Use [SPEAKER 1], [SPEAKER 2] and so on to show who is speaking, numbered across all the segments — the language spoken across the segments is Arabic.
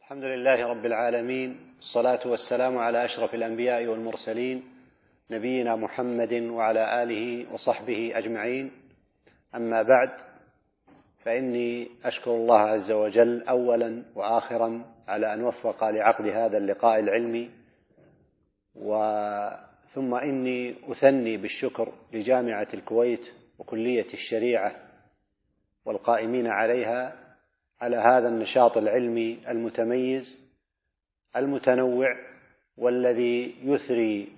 [SPEAKER 1] الحمد لله رب العالمين، الصلاة والسلام على أشرف الأنبياء والمرسلين نبينا محمد وعلى آله وصحبه أجمعين. أما بعد، فإني أشكر الله عز وجل أولا وآخرا على أن وفق لعقد هذا اللقاء العلمي، ثم إني أثني بالشكر لجامعة الكويت وكلية الشريعة والقائمين عليها على هذا النشاط العلمي المتميز المتنوع، والذي يثري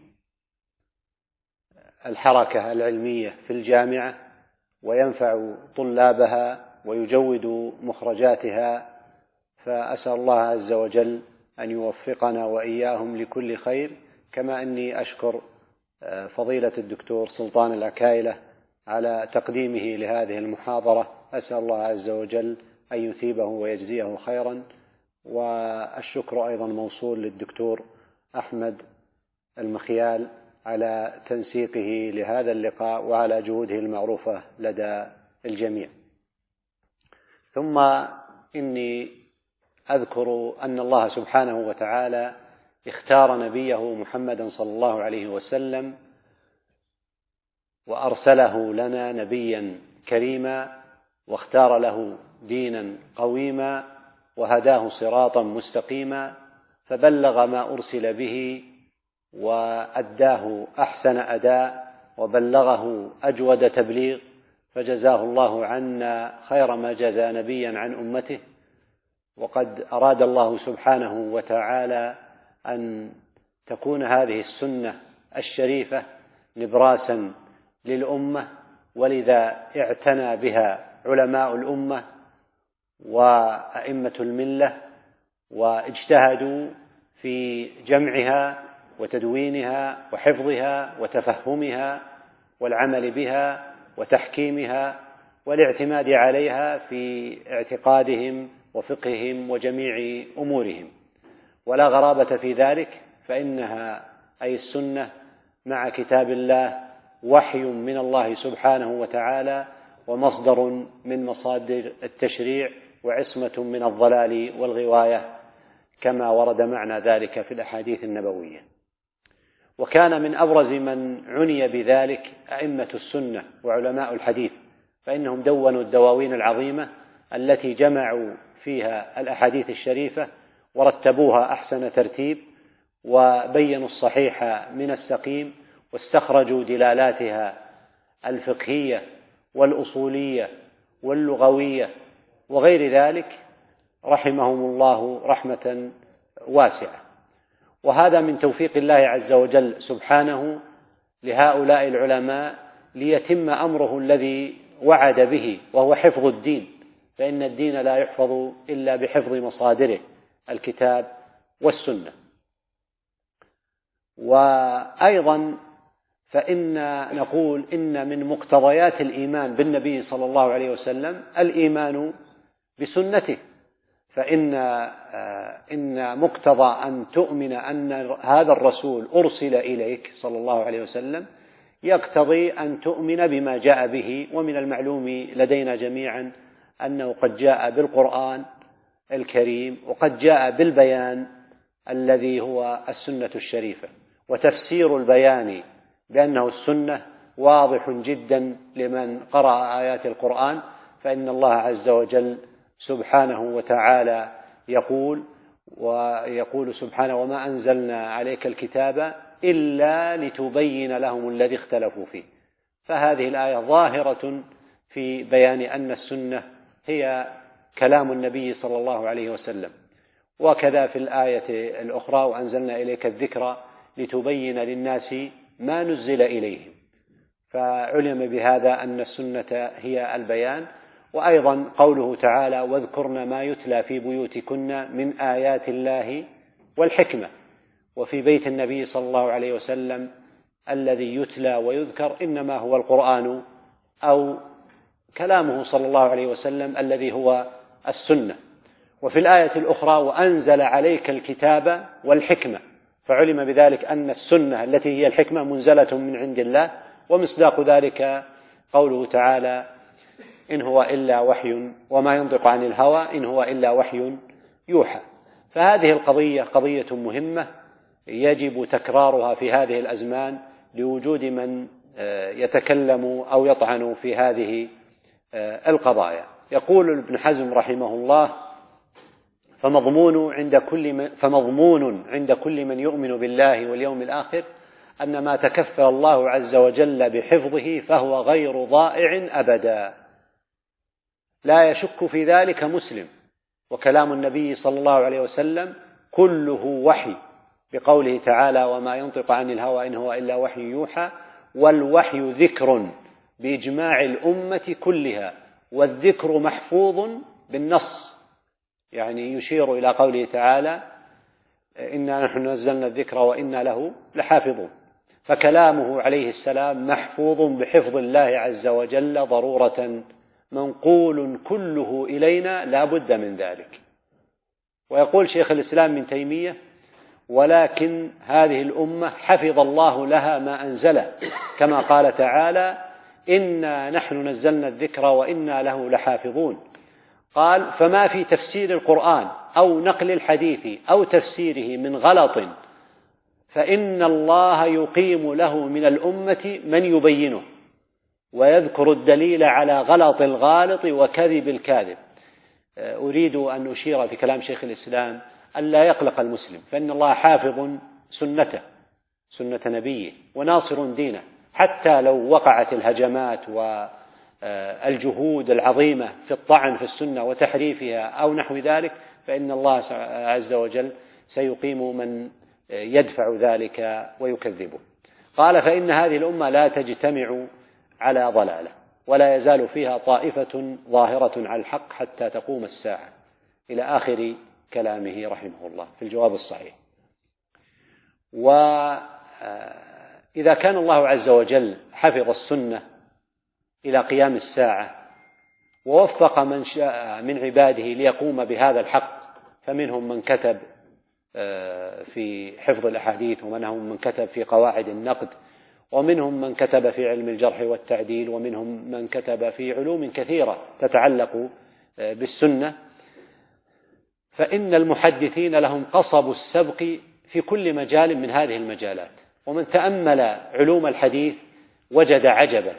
[SPEAKER 1] الحركة العلمية في الجامعة وينفع طلابها ويجود مخرجاتها. فأسأل الله عز وجل أن يوفقنا وإياهم لكل خير، كما أني أشكر فضيلة الدكتور سلطان العكايلة على تقديمه لهذه المحاضرة. أسأل الله عز وجل أن يثيبه ويجزيه خيرا، والشكر أيضا موصول للدكتور أحمد المخيال على تنسيقه لهذا اللقاء وعلى جهوده المعروفة لدى الجميع. ثم إني أذكر أن الله سبحانه وتعالى اختار نبيه محمدا صلى الله عليه وسلم وأرسله لنا نبيا كريما، واختار له دينا قويما، وهداه صراطا مستقيما، فبلغ ما أرسل به وأداه أحسن أداء وبلغه أجود تبليغ، فجزاه الله عنا خير ما جزى نبيا عن أمته. وقد أراد الله سبحانه وتعالى أن تكون هذه السنة الشريفة نبراسا للأمة، ولذا اعتنى بها علماء الأمة وأئمة الملة، واجتهدوا في جمعها وتدوينها وحفظها وتفهمها والعمل بها وتحكيمها والاعتماد عليها في اعتقادهم وفقههم وجميع أمورهم. ولا غرابة في ذلك، فإنها أي السنة مع كتاب الله وحي من الله سبحانه وتعالى، ومصدر من مصادر التشريع، وعصمة من الضلال والغواية، كما ورد معنى ذلك في الأحاديث النبوية. وكان من أبرز من عني بذلك أئمة السنة وعلماء الحديث، فإنهم دونوا الدواوين العظيمة التي جمعوا فيها الأحاديث الشريفة ورتبوها أحسن ترتيب، وبينوا الصحيح من السقيم، واستخرجوا دلالاتها الفقهية والأصولية واللغوية وغير ذلك، رحمهم الله رحمة واسعة. وهذا من توفيق الله عز وجل سبحانه لهؤلاء العلماء ليتم أمره الذي وعد به، وهو حفظ الدين، فإن الدين لا يحفظ إلا بحفظ مصادره الكتاب والسنة. وأيضا فإن نقول إن من مقتضيات الإيمان بالنبي صلى الله عليه وسلم الإيمان بسنته، فإن مقتضى أن تؤمن أن هذا الرسول أرسل إليك صلى الله عليه وسلم يقتضي أن تؤمن بما جاء به. ومن المعلوم لدينا جميعا أنه قد جاء بالقرآن الكريم، وقد جاء بالبيان الذي هو السنة الشريفة، وتفسير البيان بأنه السنة واضح جدا لمن قرأ آيات القرآن. فإن الله عز وجل سبحانه وتعالى يقول سبحانه: وما أنزلنا عليك الكتاب إلا لتبين لهم الذي اختلفوا فيه. فهذه الآية ظاهرة في بيان أن السنة هي كلام النبي صلى الله عليه وسلم. وكذا في الآية الأخرى: وأنزلنا إليك الذكر لتبين للناس ما نزل إليهم. فعلم بهذا أن السنة هي البيان. وأيضا قوله تعالى: واذكرن ما يتلى في بيوتكن من آيات الله والحكمة. وفي بيت النبي صلى الله عليه وسلم الذي يتلى ويذكر إنما هو القرآن أو كلامه صلى الله عليه وسلم الذي هو السنة. وفي الآية الأخرى: وأنزل عليك الكتاب والحكمة، فعلم بذلك أن السنة التي هي الحكمة منزلة من عند الله. ومصداق ذلك قوله تعالى: إن هو إلا وحي وما ينطق عن الهوى إن هو إلا وحي يوحى. فهذه القضية قضية مهمة يجب تكرارها في هذه الأزمان لوجود من يتكلم أو يطعن في هذه القضايا. يقول ابن حزم رحمه الله: فمضمون عند كل من يؤمن بالله واليوم الآخر أن ما تكفل الله عز وجل بحفظه فهو غير ضائع أبدا، لا يشك في ذلك مسلم. وكلام النبي صلى الله عليه وسلم كله وحي، بقوله تعالى: وما ينطق عن الهوى إن هو إلا وحي يوحى. والوحي ذكر بإجماع الأمة كلها، والذكر محفوظ بالنص، يعني يشير إلى قوله تعالى: إنا نحن نزلنا الذكر وإنا له لحافظون. فكلامه عليه السلام محفوظ بحفظ الله عز وجل ضرورة، منقول كله إلينا لا بد من ذلك. ويقول شيخ الإسلام ابن تيمية: ولكن هذه الأمة حفظ الله لها ما أنزله، كما قال تعالى: إنا نحن نزلنا الذكر وإنا له لحافظون. قال: فما في تفسير القرآن أو نقل الحديث أو تفسيره من غلط فإن الله يقيم له من الأمة من يبينه ويذكر الدليل على غلط الغالط وكذب الكاذب. أريد أن أشير في كلام شيخ الإسلام أن لا يقلق المسلم، فإن الله حافظ سنته، سنة نبيه، وناصر دينه، حتى لو وقعت الهجمات والجهود العظيمة في الطعن في السنة وتحريفها أو نحو ذلك، فإن الله عز وجل سيقيم من يدفع ذلك ويكذبه. قال: فإن هذه الأمة لا تجتمع على ضلالة، ولا يزال فيها طائفة ظاهرة على الحق حتى تقوم الساعة، إلى آخر كلامه رحمه الله في الجواب الصحيح. وإذا كان الله عز وجل حفظ السنة إلى قيام الساعة ووفق من شاء من عباده ليقوم بهذا الحق، فمنهم من كتب في حفظ الأحاديث، ومنهم من كتب في قواعد النقد، ومنهم من كتب في علم الجرح والتعديل، ومنهم من كتب في علوم كثيرة تتعلق بالسنة، فإن المحدثين لهم قصب السبق في كل مجال من هذه المجالات. ومن تأمل علوم الحديث وجد عجبا.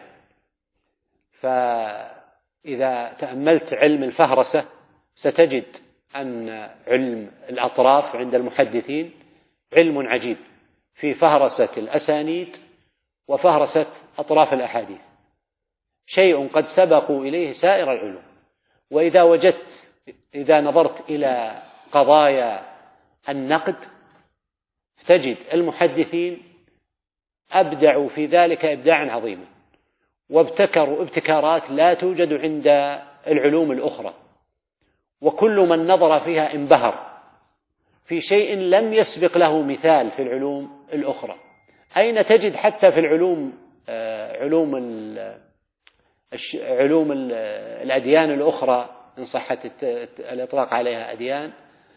[SPEAKER 1] فإذا تأملت علم الفهرسة ستجد أن علم الأطراف عند المحدثين علم عجيب، في فهرسة الأسانيد وفهرسة أطراف الأحاديث، شيء قد سبقوا إليه سائر العلوم. إذا نظرت إلى قضايا النقد تجد المحدثين أبدعوا في ذلك إبداعا عظيما، وابتكروا ابتكارات لا توجد عند العلوم الأخرى، وكل من نظر فيها انبهر في شيء لم يسبق له مثال في العلوم الأخرى. أين تجد حتى في علوم الأديان الأخرى، إن صحت الإطلاق عليها أديان،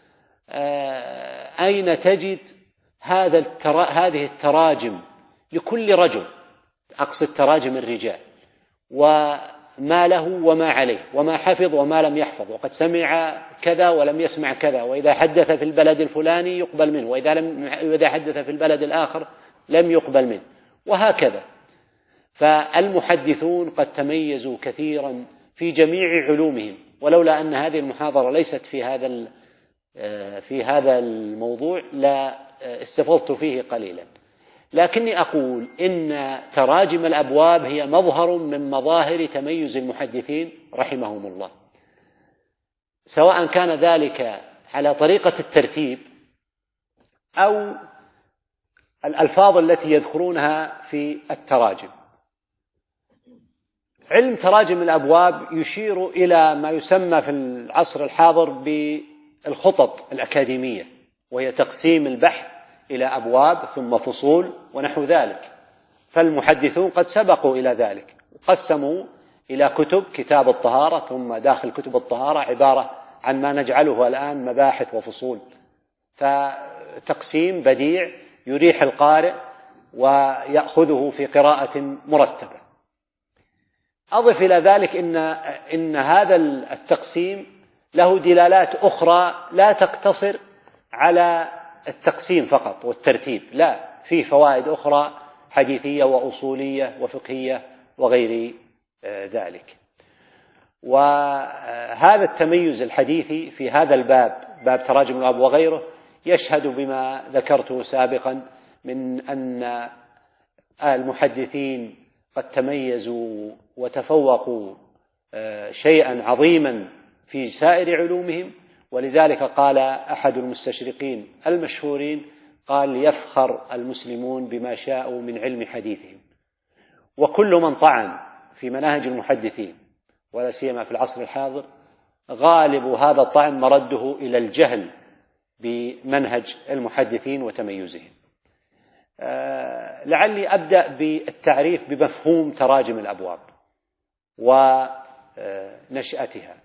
[SPEAKER 1] أين تجد هذه التراجم لكل رجل، أقصد تراجم الرجال، وما له وما عليه، وما حفظ وما لم يحفظ، وقد سمع كذا ولم يسمع كذا، وإذا حدث في البلد الفلاني يقبل منه، وإذا حدث في البلد الآخر لم يقبل منه، وهكذا. فالمحدثون قد تميزوا كثيرا في جميع علومهم، ولولا أن هذه المحاضرة ليست في هذا الموضوع لا استفضت فيه قليلا. لكني أقول إن تراجم الأبواب هي مظهر من مظاهر تميز المحدثين رحمهم الله، سواء كان ذلك على طريقة الترتيب أو الألفاظ التي يذكرونها في التراجم. علم تراجم الأبواب يشير إلى ما يسمى في العصر الحاضر بالخطط الأكاديمية، وهي تقسيم البحث إلى أبواب ثم فصول ونحو ذلك. فالمحدثون قد سبقوا إلى ذلك، قسموا إلى كتاب الطهارة، ثم داخل كتب الطهارة عبارة عن ما نجعله الآن مباحث وفصول، فتقسيم بديع يريح القارئ ويأخذه في قراءة مرتبة. أضف إلى ذلك إن هذا التقسيم له دلالات أخرى لا تقتصر على التقسيم فقط والترتيب، لا، فيه فوائد أخرى حديثية وأصولية وفقهية وغير ذلك. وهذا التميز الحديثي في هذا الباب، باب تراجم الأبواب وغيره، يشهد بما ذكرته سابقا من أن المحدثين قد تميزوا وتفوقوا شيئا عظيما في سائر علومهم. ولذلك قال أحد المستشرقين المشهورين، قال: يفخر المسلمون بما شاءوا من علم حديثهم. وكل من طعن في مناهج المحدثين ولا سيما في العصر الحاضر، غالب هذا الطعن مرده إلى الجهل بمنهج المحدثين وتميزهم. لعلي أبدأ بالتعريف بمفهوم تراجم الأبواب ونشأتها.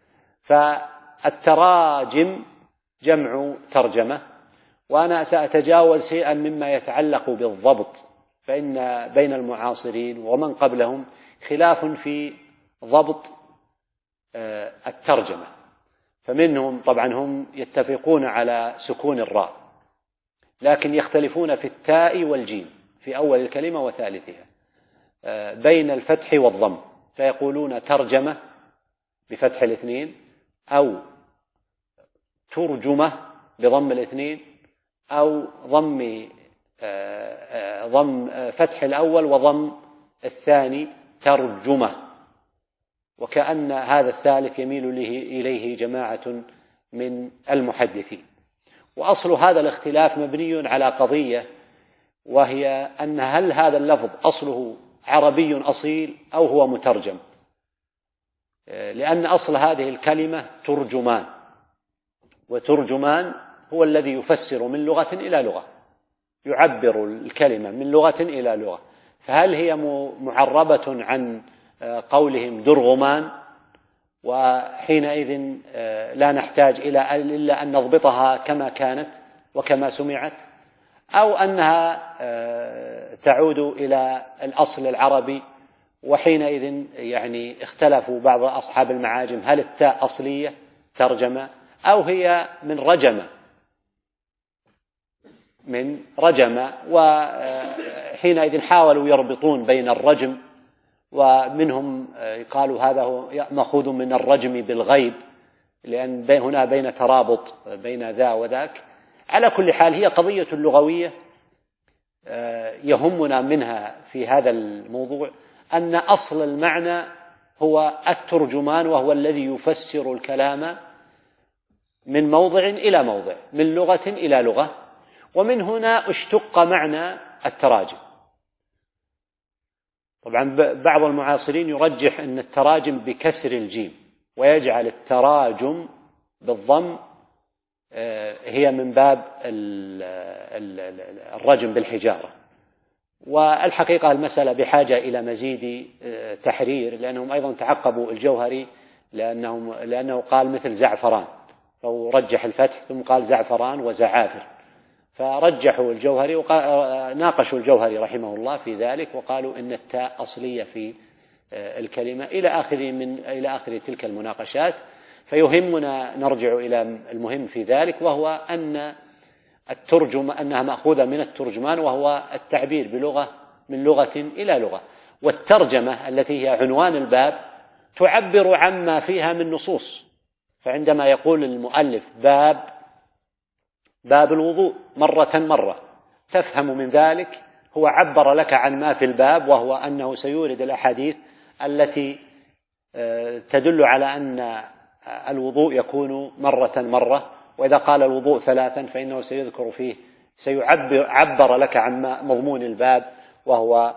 [SPEAKER 1] فالتراجم جمع ترجمة، وأنا سأتجاوز شيئا مما يتعلق بالضبط، فإن بين المعاصرين ومن قبلهم خلاف في ضبط الترجمة. فمنهم طبعا هم يتفقون على سكون الراء، لكن يختلفون في التاء والجيم في أول الكلمة وثالثها، بين الفتح والضم، فيقولون ترجمة بفتح الاثنين، أو ترجمة بضم الاثنين، أو ضم فتح الأول وضم الثاني ترجمة، وكأن هذا الثالث يميل إليه جماعة من المحدثين. وأصل هذا الاختلاف مبني على قضية، وهي أن هل هذا اللفظ أصله عربي أصيل أو هو مترجم، لأن أصل هذه الكلمة ترجمان، وترجمان هو الذي يفسر من لغة إلى لغة، يعبر الكلمة من لغة إلى لغة. فهل هي معربة عن قولهم درغمان، وحينئذ لا نحتاج إلا أن نضبطها كما كانت وكما سمعت، أو أنها تعود إلى الأصل العربي، وحينئذ يعني اختلفوا بعض أصحاب المعاجم هل التاء أصلية ترجمة أو هي من رجم، وحينئذ هناك يربطون بين الرجم، ومنهم قالوا هذا هو مأخوذ من الرجم بالغيب، لأن هنا بين ترابط بين ذا وذاك. على كل حال هي قضية لغوية يهمنا منها في هذا الموضوع أن أصل المعنى هو الترجمان، وهو الذي يفسر الكلام من موضع إلى موضع، من لغة إلى لغة. ومن هنا اشتق معنى التراجم. طبعا بعض المعاصرين يرجح أن التراجم بكسر الجيم، ويجعل التراجم بالضم هي من باب الرجم بالحجارة. والحقيقة المسألة بحاجة إلى مزيد تحرير، لأنهم أيضا تعقبوا الجوهري، لأنه قال مثل زعفران، أو رجح الفتح ثم قال زعفران وزعافر، فرجحوا الجوهري وناقشوا الجوهري رحمه الله في ذلك، وقالوا إن التاء أصلية في الكلمة إلى آخر تلك المناقشات. فيهمنا نرجع إلى المهم في ذلك، وهو أن أنها مأخوذة من الترجمان، وهو التعبير بلغة من لغة إلى لغة. والترجمة التي هي عنوان الباب تعبر عما فيها من نصوص. فعندما يقول المؤلف باب الوضوء مرة، تفهم من ذلك هو عبر لك عن ما في الباب، وهو أنه سيورد الأحاديث التي تدل على أن الوضوء يكون مرة، وإذا قال الوضوء 3 فإنه سيذكر فيه، عبر لك عن مضمون الباب، وهو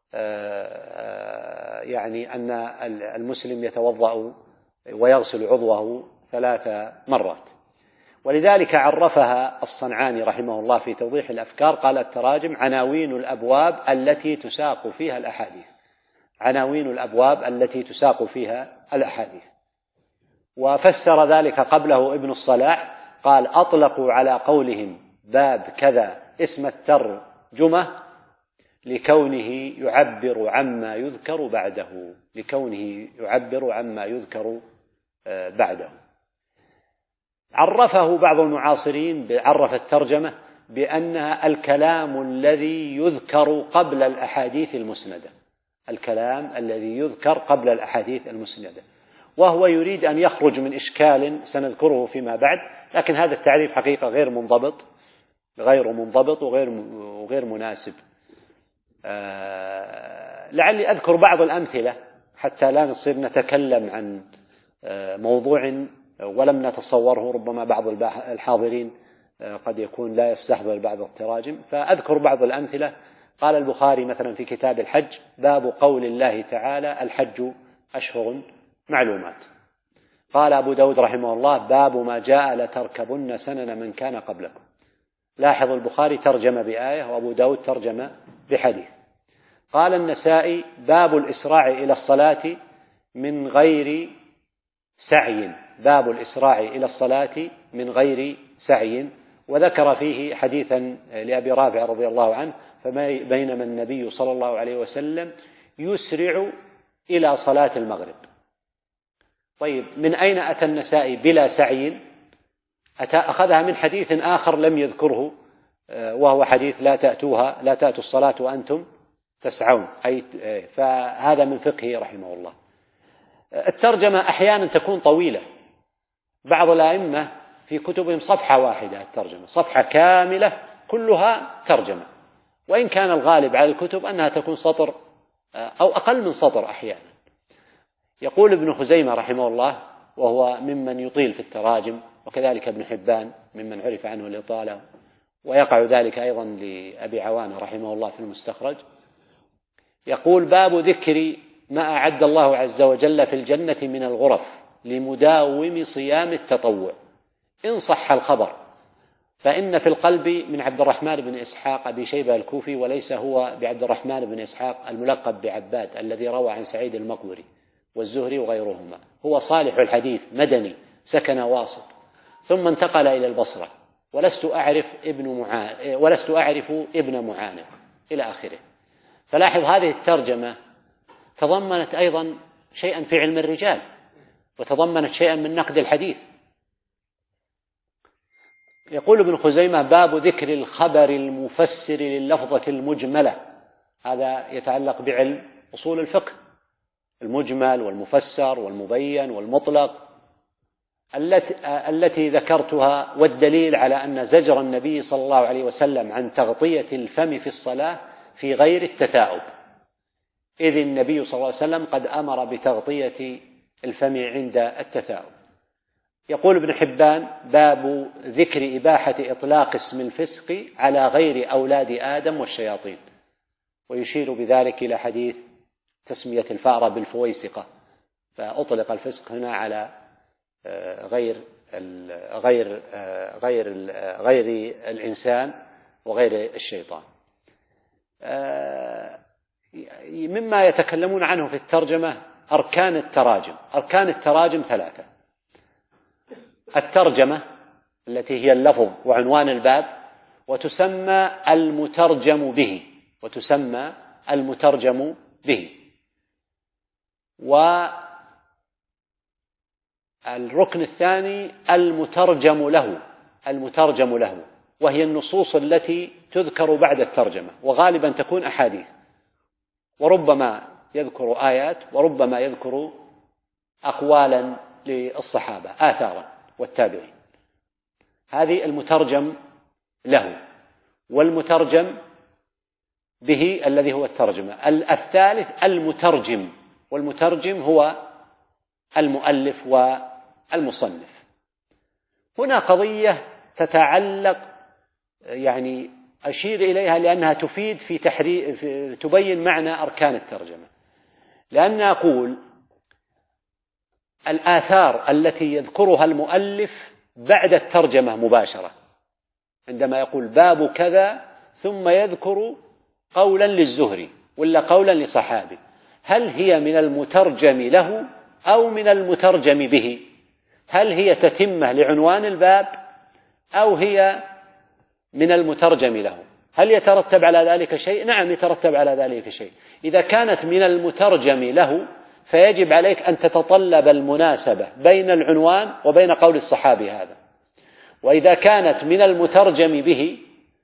[SPEAKER 1] يعني أن المسلم يتوضأ ويغسل عضوه 3 مرات. ولذلك عرفها الصنعاني رحمه الله في توضيح الأفكار، قال: التراجم عناوين الأبواب التي تساق فيها الأحاديث. عناوين الأبواب التي تساق فيها الأحاديث. وفسر ذلك قبله ابن الصلاح، قال: أطلقوا على قولهم باب كذا اسم الترجمة لكونه يعبر عما يذكر بعده، عرفه بعض المعاصرين عرف الترجمة بأنها الكلام الذي يذكر قبل الأحاديث المسندة، الكلام الذي يذكر قبل الأحاديث المسندة، وهو يريد أن يخرج من إشكال سنذكره فيما بعد، لكن هذا التعريف حقيقة غير منضبط وغير مناسب. لعلي أذكر بعض الأمثلة حتى لا نصير نتكلم عن موضوع ولم نتصوره، ربما بعض الحاضرين قد يكون لا يستحضر بعض التراجم، فأذكر بعض الأمثلة. قال البخاري مثلا في كتاب الحج: باب قول الله تعالى: الحج أشهر معلومات. قال أبو داود رحمه الله: باب ما جاء لتركبن سنن من كان قبلكم. لاحظ البخاري ترجم بآية وأبو داود ترجم بحديث. قال النسائي: باب الإسراع إلى الصلاة من غير سعي، باب الإسراع إلى الصلاة من غير سعي، وذكر فيه حديثا لأبي رافع رضي الله عنه: فبينما النبي صلى الله عليه وسلم يسرع إلى صلاة المغرب. طيب، من أين أتى النسائي بلا سعي؟ أخذها من حديث آخر لم يذكره، وهو حديث لا تأتوا الصلاة وأنتم تسعون، فهذا من فقهه رحمه الله. الترجمة أحيانا تكون طويلة، بعض الأئمة في كتبهم صفحة واحدة، الترجمة صفحة كاملة كلها ترجمة، وإن كان الغالب على الكتب أنها تكون سطر أو أقل من سطر أحيانا. يقول ابن خزيمة رحمه الله، وهو ممن يطيل في التراجم، وكذلك ابن حبان ممن عرف عنه الإطالة، ويقع ذلك أيضا لأبي عوانة رحمه الله في المستخرج. يقول: باب ذكر ما أعد الله عز وجل في الجنة من الغرف لمداوم صيام التطوع إن صح الخبر، فإن في القلب من عبد الرحمن بن إسحاق أبي شيبة الكوفي، وليس هو بعبد الرحمن بن إسحاق الملقب بعباد الذي روى عن سعيد المقبري والزهري وغيرهما، هو صالح الحديث مدني سكن واسط ثم انتقل إلى البصرة، ولست أعرف ابن معانق إلى آخره. فلاحظ هذه الترجمة تضمنت أيضا شيئا في علم الرجال، وتضمنت شيئا من نقد الحديث. يقول ابن خزيمة: باب ذكر الخبر المفسر لللفظة المجملة. هذا يتعلق بعلم أصول الفقه، المجمل والمفسر والمبين والمطلق التي ذكرتها، والدليل على أن زجر النبي صلى الله عليه وسلم عن تغطية الفم في الصلاة في غير التثاؤب، إذ النبي صلى الله عليه وسلم قد أمر بتغطية الفم عند التثاؤب. يقول ابن حبان: باب ذكر إباحة إطلاق اسم الفسق على غير أولاد آدم والشياطين، ويشير بذلك إلى حديث تسمية الفأرة بالفويسقة، فأطلق الفسق هنا على غير الإنسان وغير الشيطان. مما يتكلمون عنه في الترجمة أركان التراجم 3: الترجمة التي هي اللفظ وعنوان الباب، وتسمى المترجم به، والركن الثاني المترجم له، وهي النصوص التي تذكر بعد الترجمة، وغالبا تكون أحاديث، وربما يذكر آيات، وربما يذكر أقوالا للصحابة آثارا والتابعين. هذه المترجم له، والمترجم به الذي هو الترجمة. الثالث المترجم، والمترجم هو المؤلف والمصنف. هنا قضية تتعلق، يعني أشير إليها لأنها تفيد في تبين معنى أركان الترجمة، لأن أقول الآثار التي يذكرها المؤلف بعد الترجمة مباشرة، عندما يقول باب كذا ثم يذكر قولا للزهري ولا قولا لصحابي، هل هي من المترجم له أو من المترجم به؟ هل هي تتمة لعنوان الباب أو هي من المترجم له؟ هل يترتب على ذلك شيء؟ نعم، يترتب على ذلك شيء. إذا كانت من المترجم له فيجب عليك أن تتطلب المناسبة بين العنوان وبين قول الصحابي هذا، وإذا كانت من المترجم به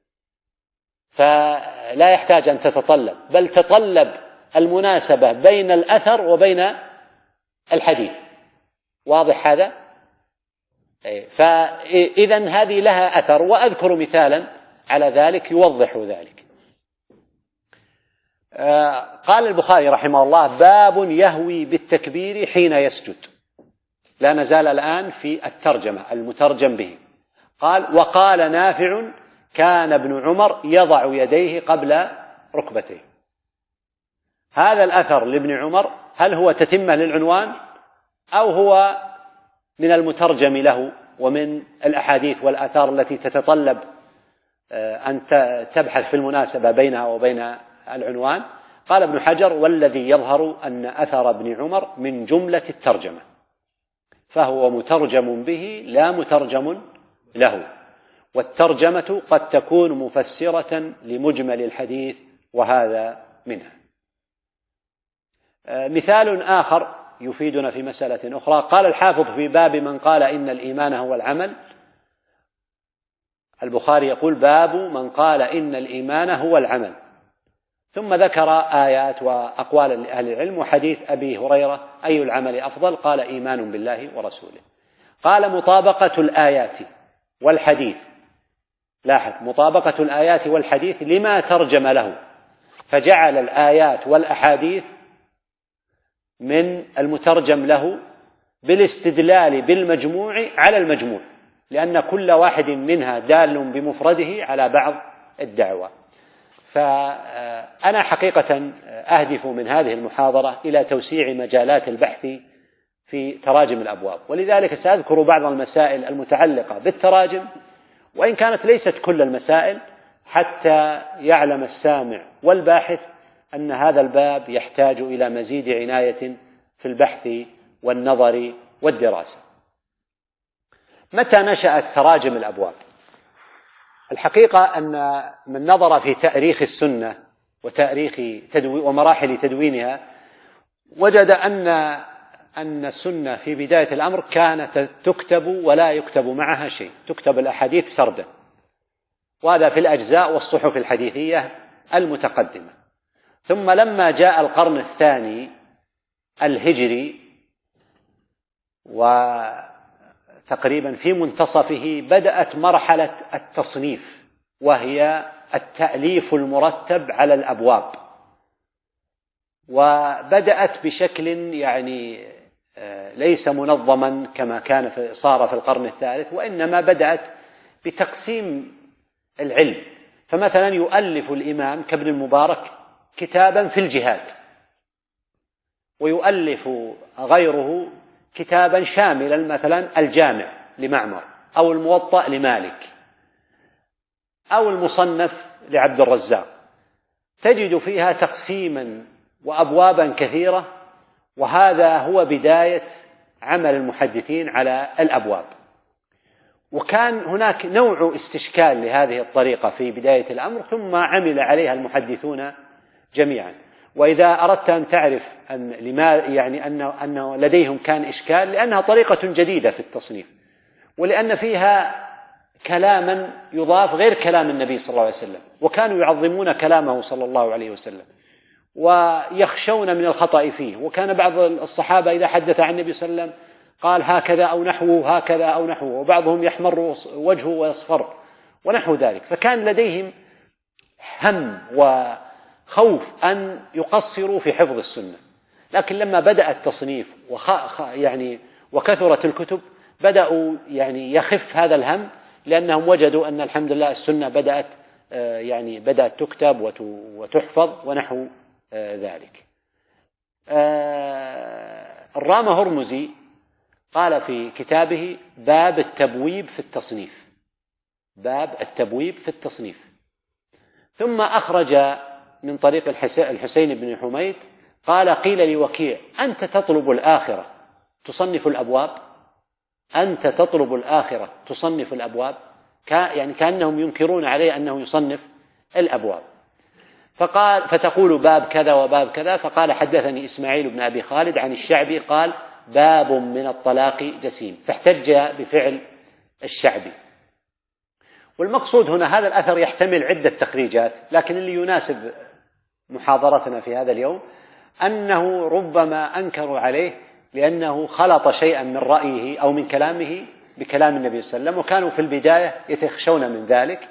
[SPEAKER 1] فلا يحتاج أن تتطلب، بل تطلب المناسبة بين الأثر وبين الحديث. واضح هذا؟ فإذن هذه لها أثر، وأذكر مثالا على ذلك يوضح ذلك. قال البخاري رحمه الله: باب يهوي بالتكبير حين يسجد. لا نزال الآن في الترجمة المترجم به. قال: وقال نافع: كان ابن عمر يضع يديه قبل ركبتيه. هذا الأثر لابن عمر هل هو تتمة للعنوان أو هو من المترجم له ومن الأحاديث والآثار التي تتطلب أن تبحث في المناسبة بينها وبين العنوان؟ قال ابن حجر: والذي يظهر أن أثر ابن عمر من جملة الترجمة، فهو مترجم به لا مترجم له، والترجمة قد تكون مفسرة لمجمل الحديث، وهذا منها. مثال آخر يفيدنا في مسألة أخرى. قال الحافظ في باب من قال إن الإيمان هو العمل. البخاري يقول: باب من قال إن الإيمان هو العمل، ثم ذكر آيات وأقوال أهل العلم وحديث أبي هريرة: أي العمل أفضل؟ قال: إيمان بالله ورسوله. قال: مطابقة الآيات والحديث. لاحظ: مطابقة الآيات والحديث لما ترجم له، فجعل الآيات والأحاديث من المترجم له بالاستدلال بالمجموع على المجموع، لأن كل واحد منها دال بمفرده على بعض الدعوة. فأنا حقيقة أهدف من هذه المحاضرة إلى توسيع مجالات البحث في تراجم الأبواب، ولذلك سأذكر بعض المسائل المتعلقة بالتراجم، وإن كانت ليست كل المسائل، حتى يعلم السامع والباحث أن هذا الباب يحتاج إلى مزيد عناية في البحث والنظر والدراسة. متى نشأت تراجم الأبواب؟ الحقيقة أن من نظر في تاريخ السنة وتاريخ ومراحل تدوينها وجد أن السنة في بداية الأمر كانت تكتب ولا يكتب معها شيء، تكتب الأحاديث سردا، وهذا في الأجزاء والصحف الحديثية المتقدمة. ثم لما جاء القرن الثاني الهجري وتقريبا في منتصفه بدأت مرحلة التصنيف، وهي التأليف المرتب على الأبواب، وبدأت بشكل ليس منظما كما صار في القرن الثالث، وإنما بدأت بتقسيم العلم. فمثلا يؤلف الإمام كابن المبارك كتابا في الجهاد، ويؤلف غيره كتابا شاملا، مثلا الجامع لمعمر، أو الموطأ لمالك، أو المصنف لعبد الرزاق. تجد فيها تقسيما وأبوابا كثيرة، وهذا هو بداية عمل المحدثين على الأبواب. وكان هناك نوع استشكال لهذه الطريقة في بداية الأمر، ثم عمل عليها المحدثون جميعا. وإذا أردت أن تعرف أن لديهم كان إشكال، لأنها طريقة جديدة في التصنيف، ولأن فيها كلاما يضاف غير كلام النبي صلى الله عليه وسلم، وكانوا يعظمون كلامه صلى الله عليه وسلم ويخشون من الخطأ فيه. وكان بعض الصحابة إذا حدث عن النبي صلى الله عليه وسلم قال هكذا أو نحوه، هكذا أو نحوه، وبعضهم يحمر وجهه ويصفر ونحو ذلك. فكان لديهم هم وخوف أن يقصروا في حفظ السنة. لكن لما بدأ التصنيف وكثرت الكتب، بدأوا يخف هذا الهم، لأنهم وجدوا أن الحمد لله السنة بدأت تكتب وتحفظ ونحو ذلك. الرام هرمزي قال في كتابه: باب التبويب في التصنيف، باب التبويب في التصنيف. ثم أخرج من طريق الحسين بن حميد قال: قيل لوكيع: أنت تطلب الآخرة تصنف الأبواب؟ أنت تطلب الآخرة تصنف الأبواب؟ كأنهم ينكرون عليه أنه يصنف الأبواب. فتقول باب كذا وباب كذا. فقال: حدثني إسماعيل بن أبي خالد عن الشعبي قال: باب من الطلاق جسيم، فاحتج بفعل الشعبي. والمقصود هنا هذا الأثر يحتمل عدة تخريجات، لكن اللي يناسب محاضرتنا في هذا اليوم أنه ربما أنكروا عليه لأنه خلط شيئا من رأيه أو من كلامه بكلام النبي صلى الله عليه وسلم، وكانوا في البداية يتخشون من ذلك،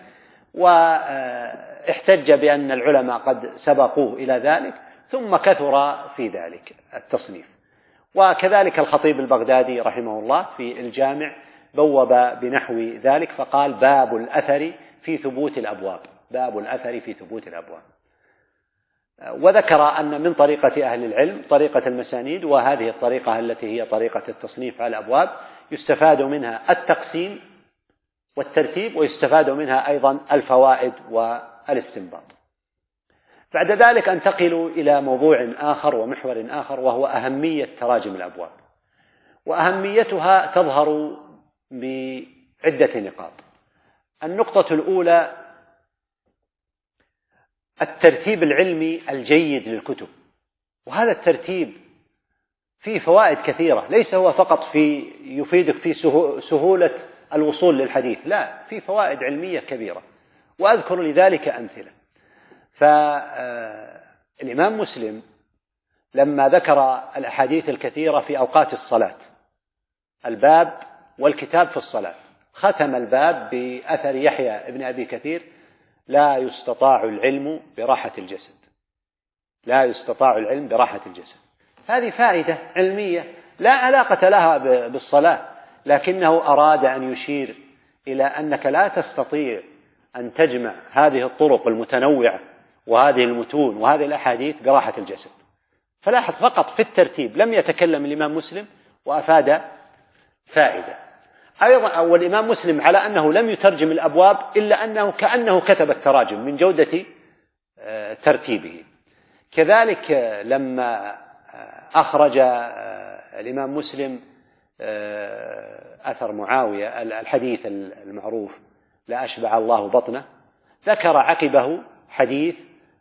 [SPEAKER 1] واحتج بأن العلماء قد سبقوه إلى ذلك، ثم كثر في ذلك التصنيف. وكذلك الخطيب البغدادي رحمه الله في الجامع بوب بنحو ذلك فقال: باب الأثر في ثبوت الأبواب، باب الأثر في ثبوت الأبواب. وذكر أن من طريقة أهل العلم طريقة المسانيد، وهذه الطريقة التي هي طريقة التصنيف على الأبواب يستفاد منها التقسيم والترتيب، ويستفاد منها أيضا الفوائد والاستنباط. بعد ذلك أنتقل إلى موضوع آخر ومحور آخر، وهو أهمية تراجم الأبواب. وأهميتها تظهر بعدة نقاط. النقطة الأولى الترتيب العلمي الجيد للكتب، وهذا الترتيب فيه فوائد كثيرة، ليس هو فقط يفيدك في سهولة الوصول للحديث، لا، فيه فوائد علمية كبيرة، وأذكر لذلك أمثلة. فالإمام مسلم لما ذكر الأحاديث الكثيرة في أوقات الصلاة، الباب والكتاب في الصلاة، ختم الباب بأثر يحيى بن أبي كثير: لا يستطاع العلم براحة الجسد، لا يستطاع العلم براحة الجسد. هذه فائدة علمية لا علاقة لها بالصلاة، لكنه أراد أن يشير إلى أنك لا تستطيع أن تجمع هذه الطرق المتنوعة وهذه المتون وهذه الأحاديث براحة الجسد. فلاحظ فقط في الترتيب لم يتكلم الإمام مسلم وأفاد فائدة. أيضا والإمام مسلم على أنه لم يترجم الأبواب إلا أنه كأنه كتب التراجم من جودة ترتيبه. كذلك لما أخرج الإمام مسلم أثر معاوية الحديث المعروف: لا أشبع الله بطنه، ذكر عقبه حديث: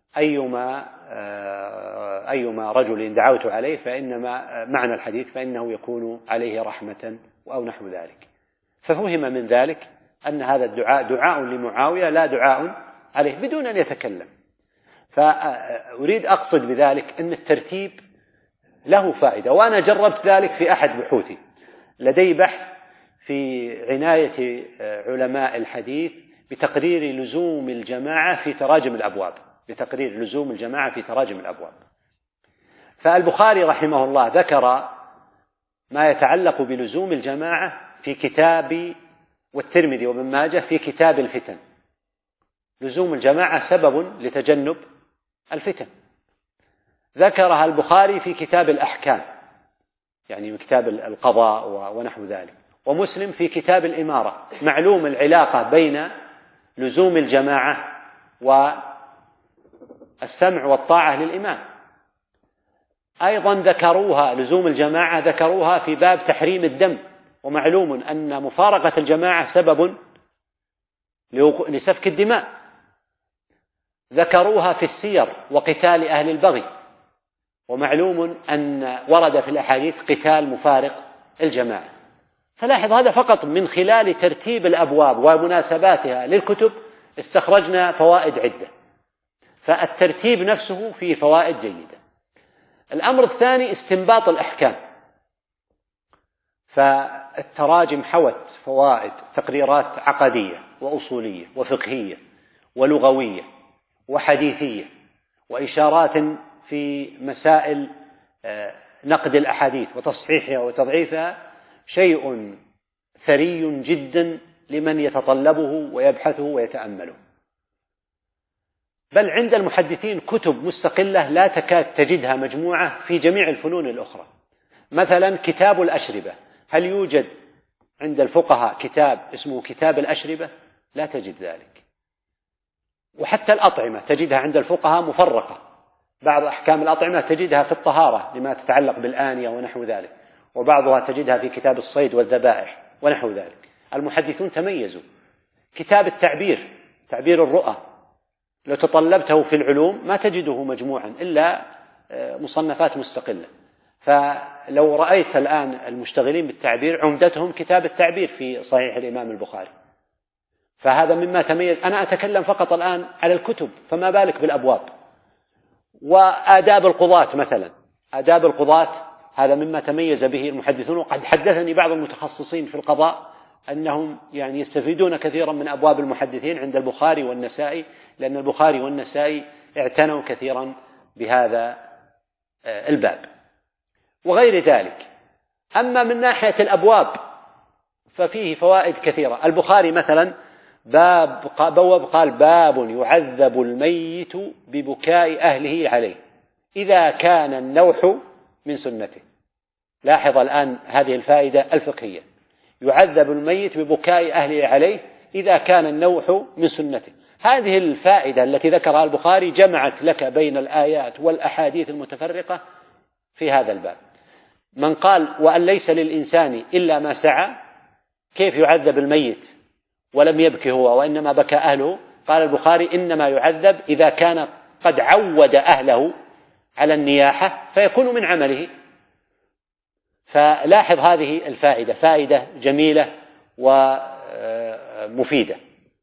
[SPEAKER 1] أيما رجل دعوت عليه فإنما معنى الحديث فإنه يكون عليه رحمة أو نحو ذلك. ففهم من ذلك أن هذا الدعاء دعاء لمعاوية لا دعاء عليه، بدون أن يتكلم. فأريد أقصد بذلك أن الترتيب له فائدة، وأنا جربت ذلك في أحد بحوثي. لدي بحث في عناية علماء الحديث بتقرير لزوم الجماعة في تراجم الأبواب، بتقرير لزوم الجماعة في تراجم الأبواب. فالبخاري رحمه الله ذكر ما يتعلق بلزوم الجماعة في كتاب، والترمذي وابن ماجه في كتاب الفتن. لزوم الجماعة سبب لتجنب الفتن. ذكرها البخاري في كتاب الأحكام، يعني كتاب القضاء ونحو ذلك، ومسلم في كتاب الإمارة. معلوم العلاقة بين لزوم الجماعة والسمع والطاعة للإمام. أيضا ذكروها لزوم الجماعة، ذكروها في باب تحريم الدم، ومعلوم أن مفارقة الجماعة سبب لسفك الدماء. ذكروها في السير وقتال أهل البغي، ومعلوم أن ورد في الأحاديث قتال مفارق الجماعة. فلاحظ هذا فقط من خلال ترتيب الأبواب ومناسباتها للكتب استخرجنا فوائد عدة. فالترتيب نفسه فيه فوائد جيدة. الأمر الثاني استنباط الأحكام. فالتراجم حوت فوائد، تقريرات عقدية وأصولية وفقهية ولغوية وحديثية، وإشارات في مسائل نقد الأحاديث وتصحيحها وتضعيفها، شيء ثري جدا لمن يتطلبه ويبحثه ويتأمله. بل عند المحدثين كتب مستقلة لا تكاد تجدها مجموعة في جميع الفنون الأخرى. مثلا كتاب الأشربة، هل يوجد عند الفقهاء كتاب اسمه كتاب الأشربة؟ لا تجد ذلك. وحتى الأطعمة تجدها عند الفقهاء مفرقة، بعض أحكام الأطعمة تجدها في الطهارة لما تتعلق بالآنية ونحو ذلك، وبعضها تجدها في كتاب الصيد والذبائح ونحو ذلك. المحدثون تميزوا. كتاب التعبير، تعبير الرؤى، لو تطلبته في العلوم ما تجده مجموعا إلا مصنفات مستقلة. فلو رأيت الآن المشتغلين بالتعبير عمدتهم كتاب التعبير في صحيح الإمام البخاري. فهذا مما تميز. أنا أتكلم فقط الآن على الكتب، فما بالك بالأبواب. وآداب القضاة مثلا، آداب القضاة هذا مما تميز به المحدثون. وقد حدثني بعض المتخصصين في القضاء أنهم يعني يستفيدون كثيرا من أبواب المحدثين عند البخاري والنسائي، لأن البخاري والنسائي اعتنوا كثيرا بهذا الباب وغير ذلك. أما من ناحية الأبواب ففيه فوائد كثيرة. البخاري مثلا بواب قال: باب يعذب الميت ببكاء أهله عليه إذا كان النوح من سنته. لاحظ الآن هذه الفائدة الفقهية: يعذب الميت ببكاء أهله عليه إذا كان النوح من سنته. هذه الفائدة التي ذكرها البخاري جمعت لك بين الآيات والأحاديث المتفرقة في هذا الباب. من قال: وأن ليس للإنسان إلا ما سعى، كيف يعذب الميت ولم يبكي هو وإنما بكى أهله؟ قال البخاري: إنما يعذب إذا كان قد عود أهله على النياحة فيكون من عمله. فلاحظ هذه الفائدة، فائدة جميلة ومفيدة.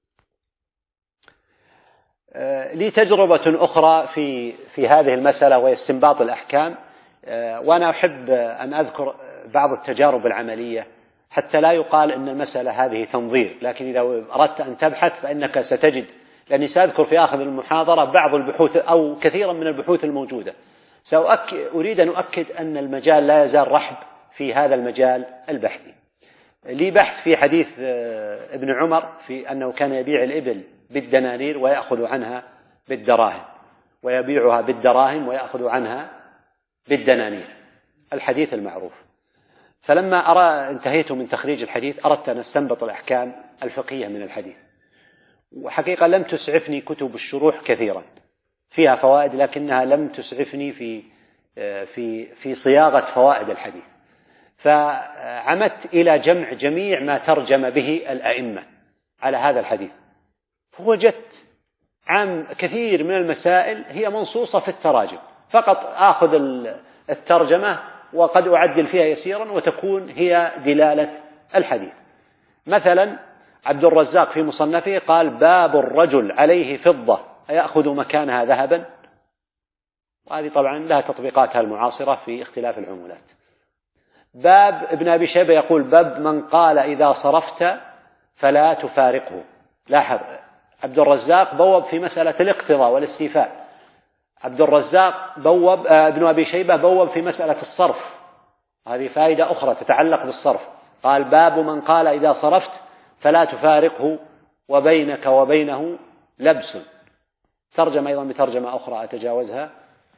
[SPEAKER 1] لي تجربة أخرى في هذه المسألة وهي استنباط الأحكام، وأنا أحب أن أذكر بعض التجارب العملية حتى لا يقال أن المسألة هذه تنظير، لكن إذا أردت أن تبحث فإنك ستجد، لأني سأذكر في آخر المحاضرة بعض البحوث أو كثيرا من البحوث الموجودة. أريد أن أؤكد أن المجال لا يزال رحب في هذا المجال البحثي. لي بحث في حديث ابن عمر في أنه كان يبيع الإبل بالدنانير ويأخذ عنها بالدراهم، ويبيعها بالدراهم ويأخذ عنها بالدنانير، الحديث المعروف. فلما انتهيت من تخريج الحديث أردت أن أستنبط الأحكام الفقهية من الحديث. وحقيقة لم تسعفني كتب الشروح كثيرا، فيها فوائد لكنها لم تسعفني في صياغة فوائد الحديث. فعمدت إلى جمع جميع ما ترجم به الأئمة على هذا الحديث، فوجدت كثير من المسائل هي منصوصة في التراجم، فقط آخذ الترجمة وقد أعدل فيها يسيرا وتكون هي دلالة الحديث. مثلا عبد الرزاق في مصنفه قال: باب الرجل عليه فضة أيأخذ مكانها ذهبا؟ وهذه طبعا لها تطبيقاتها المعاصرة في اختلاف العملات. باب ابن أبي شيبة يقول: باب من قال إذا صرفت فلا تفارقه. لاحظ عبد الرزاق بوب في مسألة الاقتضاء والاستيفاء، عبد الرزاق ابن أبي شيبة بوب في مسألة الصرف. هذه فائدة أخرى تتعلق بالصرف. قال: باب من قال إذا صرفت فلا تفارقه وبينك وبينه لبس. ترجم أيضا بترجمة أخرى أتجاوزها،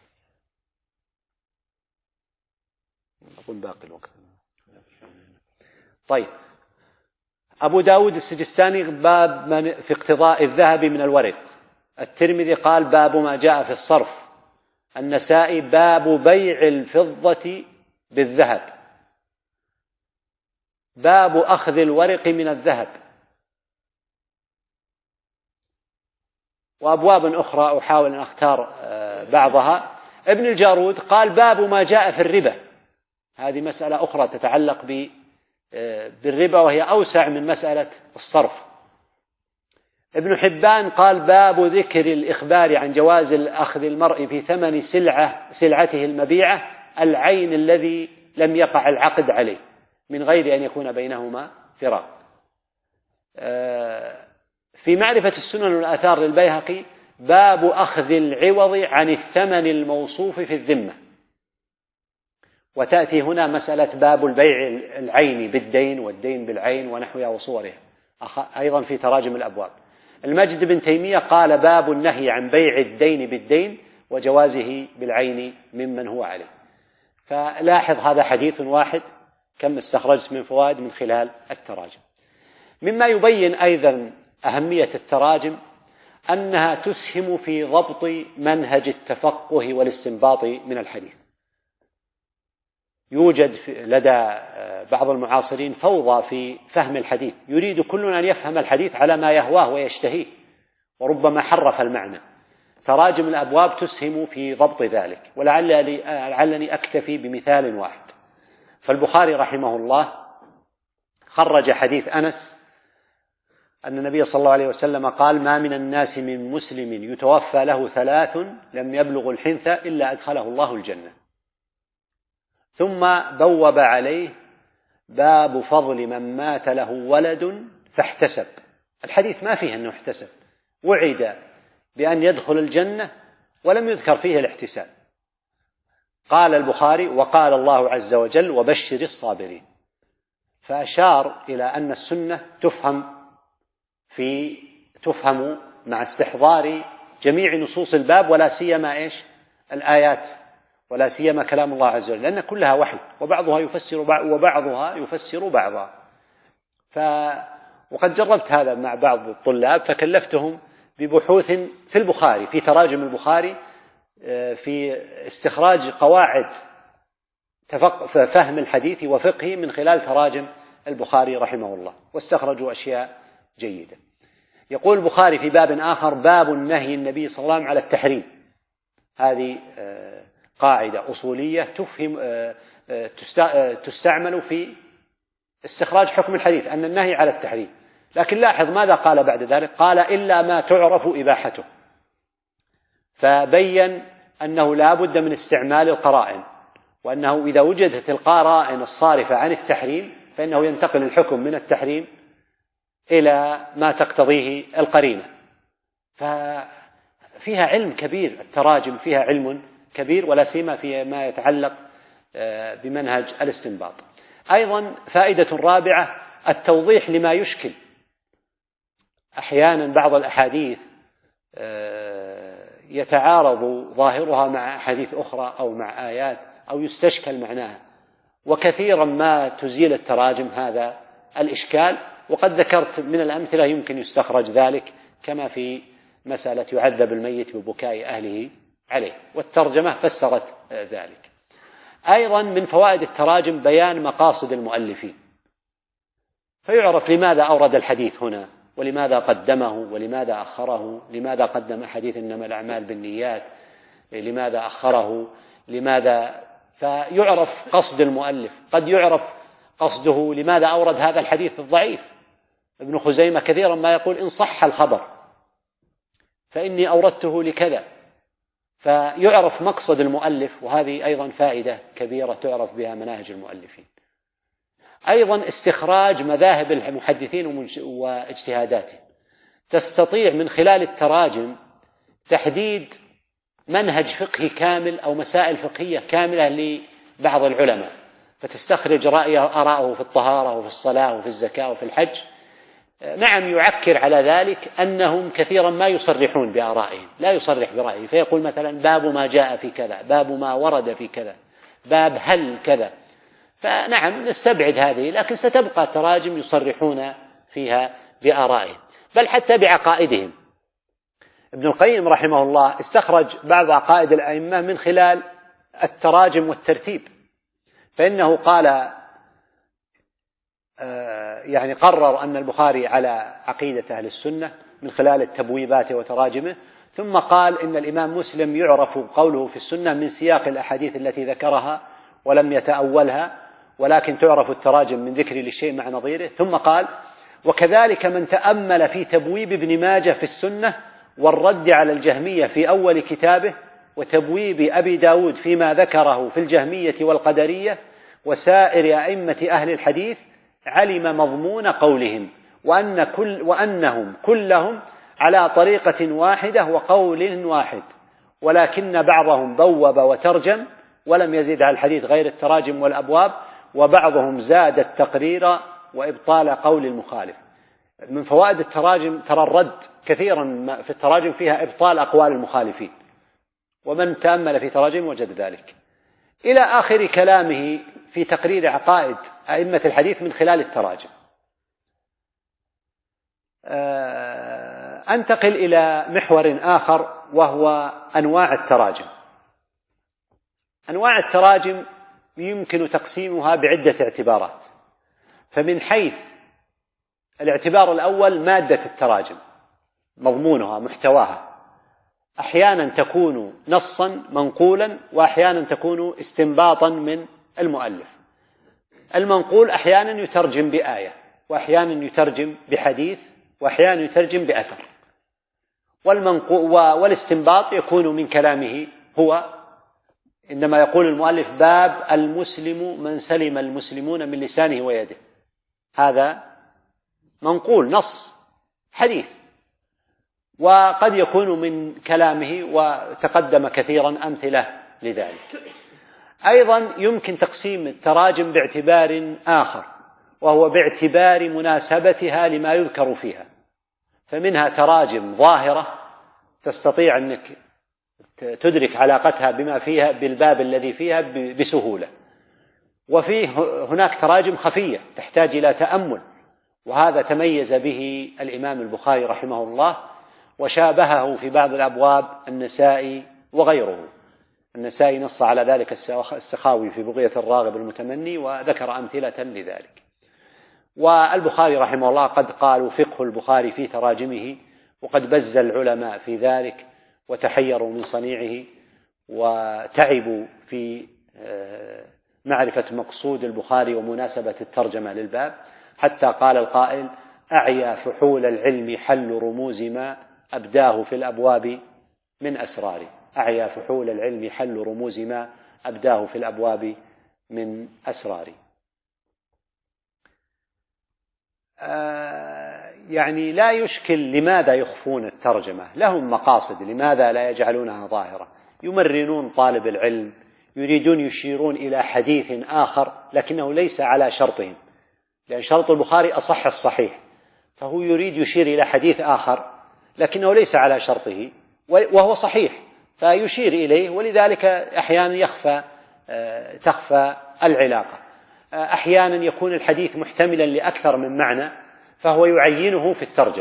[SPEAKER 1] أقول باقي الوقت. طيب، أبو داود السجستاني باب في اقتضاء الذهب من الورق. الترمذي قال: باب ما جاء في الصرف. النسائي: باب بيع الفضة بالذهب. باب أخذ الورق من الذهب. وأبواب أخرى أحاول أن أختار بعضها. ابن الجارود قال: باب ما جاء في الربا. هذه مسألة أخرى تتعلق بالربا وهي أوسع من مسألة الصرف. ابن حبان قال: باب ذكر الإخبار عن جواز أخذ المرء في ثمن سلعته المبيعة العين الذي لم يقع العقد عليه من غير أن يكون بينهما فراق. في معرفة السنن والآثار للبيهقي: باب أخذ العوض عن الثمن الموصوف في الذمة. وتأتي هنا مسألة باب البيع العيني بالدين والدين بالعين ونحوها وصورها أيضا في تراجم الأبواب. المجد بن تيمية قال: باب النهي عن بيع الدين بالدين وجوازه بالعين ممن هو عليه. فلاحظ هذا حديث واحد كم استخرجت من فوائد من خلال التراجم. مما يبين أيضا أهمية التراجم أنها تسهم في ضبط منهج التفقه والاستنباط من الحديث. يوجد لدى بعض المعاصرين فوضى في فهم الحديث، يريد كل أن يفهم الحديث على ما يهواه ويشتهيه، وربما حرف المعنى. تراجم الأبواب تسهم في ضبط ذلك، ولعلني أكتفي بمثال واحد. فالبخاري رحمه الله خرج حديث أنس أن النبي صلى الله عليه وسلم قال: ما من الناس من مسلم يتوفى له 3 لم يبلغ الحنث إلا أدخله الله الجنة. ثم بوب عليه: باب فضل من مات له ولد فاحتسب. الحديث ما فيه أنه احتسب، وعد بأن يدخل الجنة ولم يذكر فيه الاحتساب. قال البخاري: وقال الله عز وجل: وبشر الصابرين. فأشار إلى أن السنة تفهم مع استحضار جميع نصوص الباب، ولا سيما الآيات، ولا سيما كلام الله عز وجل، لأن كلها وحي، وبعضها يفسر بعضا. وقد جربت هذا مع بعض الطلاب، فكلفتهم ببحوث في البخاري، في تراجم البخاري، في استخراج قواعد فهم الحديث وفقهه من خلال تراجم البخاري رحمه الله، واستخرجوا أشياء جيدة. يقول البخاري في باب آخر: باب النهي النبي صلى الله عليه وسلم على التحريم. هذه قاعدة أصولية تستعمل في استخراج حكم الحديث، أن النهي على التحريم. لكن لاحظ ماذا قال بعد ذلك: قال: إلا ما تعرف إباحته. فبين أنه لا بد من استعمال القرائن، وأنه إذا وجدت القرائن الصارفة عن التحريم فإنه ينتقل الحكم من التحريم إلى ما تقتضيه القرينة. ففيها علم كبير، التراجم فيها علم كبير، ولا سيما فيما يتعلق بمنهج الاستنباط. أيضا فائدة رابعة: التوضيح لما يشكل. أحيانا بعض الأحاديث يتعارض ظاهرها مع أحاديث أخرى أو مع آيات، أو يستشكل معناها، وكثيرا ما تزيل التراجم هذا الإشكال. وقد ذكرت من الأمثلة يمكن يستخرج ذلك، كما في مسألة يعذب الميت ببكاء أهله عليه، والترجمة فسرت ذلك. أيضا من فوائد التراجم بيان مقاصد المؤلفين، فيعرف لماذا أورد الحديث هنا، ولماذا قدمه، ولماذا أخره، لماذا قدم حديث إنما الأعمال بالنيات، لماذا أخره، لماذا. فيعرف قصد المؤلف. قد يعرف قصده لماذا أورد هذا الحديث الضعيف. ابن خزيمة كثيرا ما يقول: إن صح الخبر فإني أوردته لكذا. فيعرف مقصد المؤلف، وهذه أيضا فائدة كبيرة تعرف بها مناهج المؤلفين. أيضا استخراج مذاهب المحدثين واجتهاداتهم. تستطيع من خلال التراجم تحديد منهج فقهي كامل أو مسائل فقهية كاملة لبعض العلماء، فتستخرج آراءه في الطهارة وفي الصلاة وفي الزكاة وفي الحج. نعم، يعكر على ذلك أنهم كثيرا ما يصرحون بآرائهم، لا يصرح برأيه، فيقول مثلا: باب ما جاء في كذا، باب ما ورد في كذا، باب هل كذا. فنعم نستبعد هذه، لكن ستبقى تراجم يصرحون فيها بآرائهم، بل حتى بعقائدهم. ابن القيم رحمه الله استخرج بعض عقائد الأئمة من خلال التراجم والترتيب، فإنه قال قرر أن البخاري على عقيدة أهل السنة من خلال التبويبات وتراجمه. ثم قال: إن الإمام مسلم يعرف قوله في السنة من سياق الأحاديث التي ذكرها ولم يتأولها، ولكن تعرف التراجم من ذكر للشيء مع نظيره. ثم قال: وكذلك من تأمل في تبويب ابن ماجه في السنة، والرد على الجهمية في أول كتابه، وتبويب أبي داود فيما ذكره في الجهمية والقدرية وسائر أئمة أهل الحديث، علم مضمون قولهم، وأنهم كلهم على طريقة واحدة وقول واحد، ولكن بعضهم بوب وترجم ولم يزد على الحديث غير التراجم والأبواب، وبعضهم زاد التقرير وإبطال قول المخالف. من فوائد التراجم ترى الرد كثيرا في التراجم فيها إبطال أقوال المخالفين، ومن تأمل في تراجم وجد ذلك، إلى آخر كلامه في تقرير عقائد أئمة الحديث من خلال التراجم. أنتقل إلى محور آخر، وهو أنواع التراجم. أنواع التراجم يمكن تقسيمها بعدة اعتبارات. فمن حيث الاعتبار الأول مادة التراجم، مضمونها، محتواها، أحيانا تكون نصا منقولا، وأحيانا تكون استنباطا من المؤلف. المنقول أحيانا يترجم بآية، وأحيانا يترجم بحديث وأحيانا يترجم بأثر. والاستنباط يكون من كلامه هو، إنما يقول المؤلف: باب المسلم من سلم المسلمون من لسانه ويده. هذا منقول نص حديث، وقد يكون من كلامه، وتقدم كثيرا أمثلة لذلك. أيضا يمكن تقسيم التراجم باعتبار آخر، وهو باعتبار مناسبتها لما يذكر فيها. فمنها تراجم ظاهرة تستطيع أنك تدرك علاقتها بما فيها بالباب الذي فيها بسهولة، وفيه هناك تراجم خفية تحتاج إلى تأمل، وهذا تميز به الإمام البخاري رحمه الله، وشابهه في بعض الأبواب النسائي وغيره. النسائي نص على ذلك السخاوي في بغية الراغب المتمني، وذكر أمثلة لذلك. والبخاري رحمه الله قد قالوا فقه البخاري في تراجمه، وقد بز العلماء في ذلك وتحيروا من صنيعه، وتعبوا في معرفة مقصود البخاري ومناسبة الترجمة للباب، حتى قال القائل: أعيا فحول العلم حل رموز ما أبداه في الأبواب من أسرار. أعيا فحول العلم حل رموز ما أبداه في الأبواب من أسرار. يعني لا يشكل لماذا يخفون الترجمة، لهم مقاصد، لماذا لا يجعلونها ظاهرة؟ يمرنون طالب العلم، يريدون يشيرون إلى حديث آخر لكنه ليس على شرطهم، لأن شرط البخاري أصح الصحيح، فهو يريد يشير إلى حديث آخر لكنه ليس على شرطه وهو صحيح، فيشير إليه، ولذلك أحيانا تخفى العلاقة. أحيانا يكون الحديث محتملا لأكثر من معنى، فهو يعينه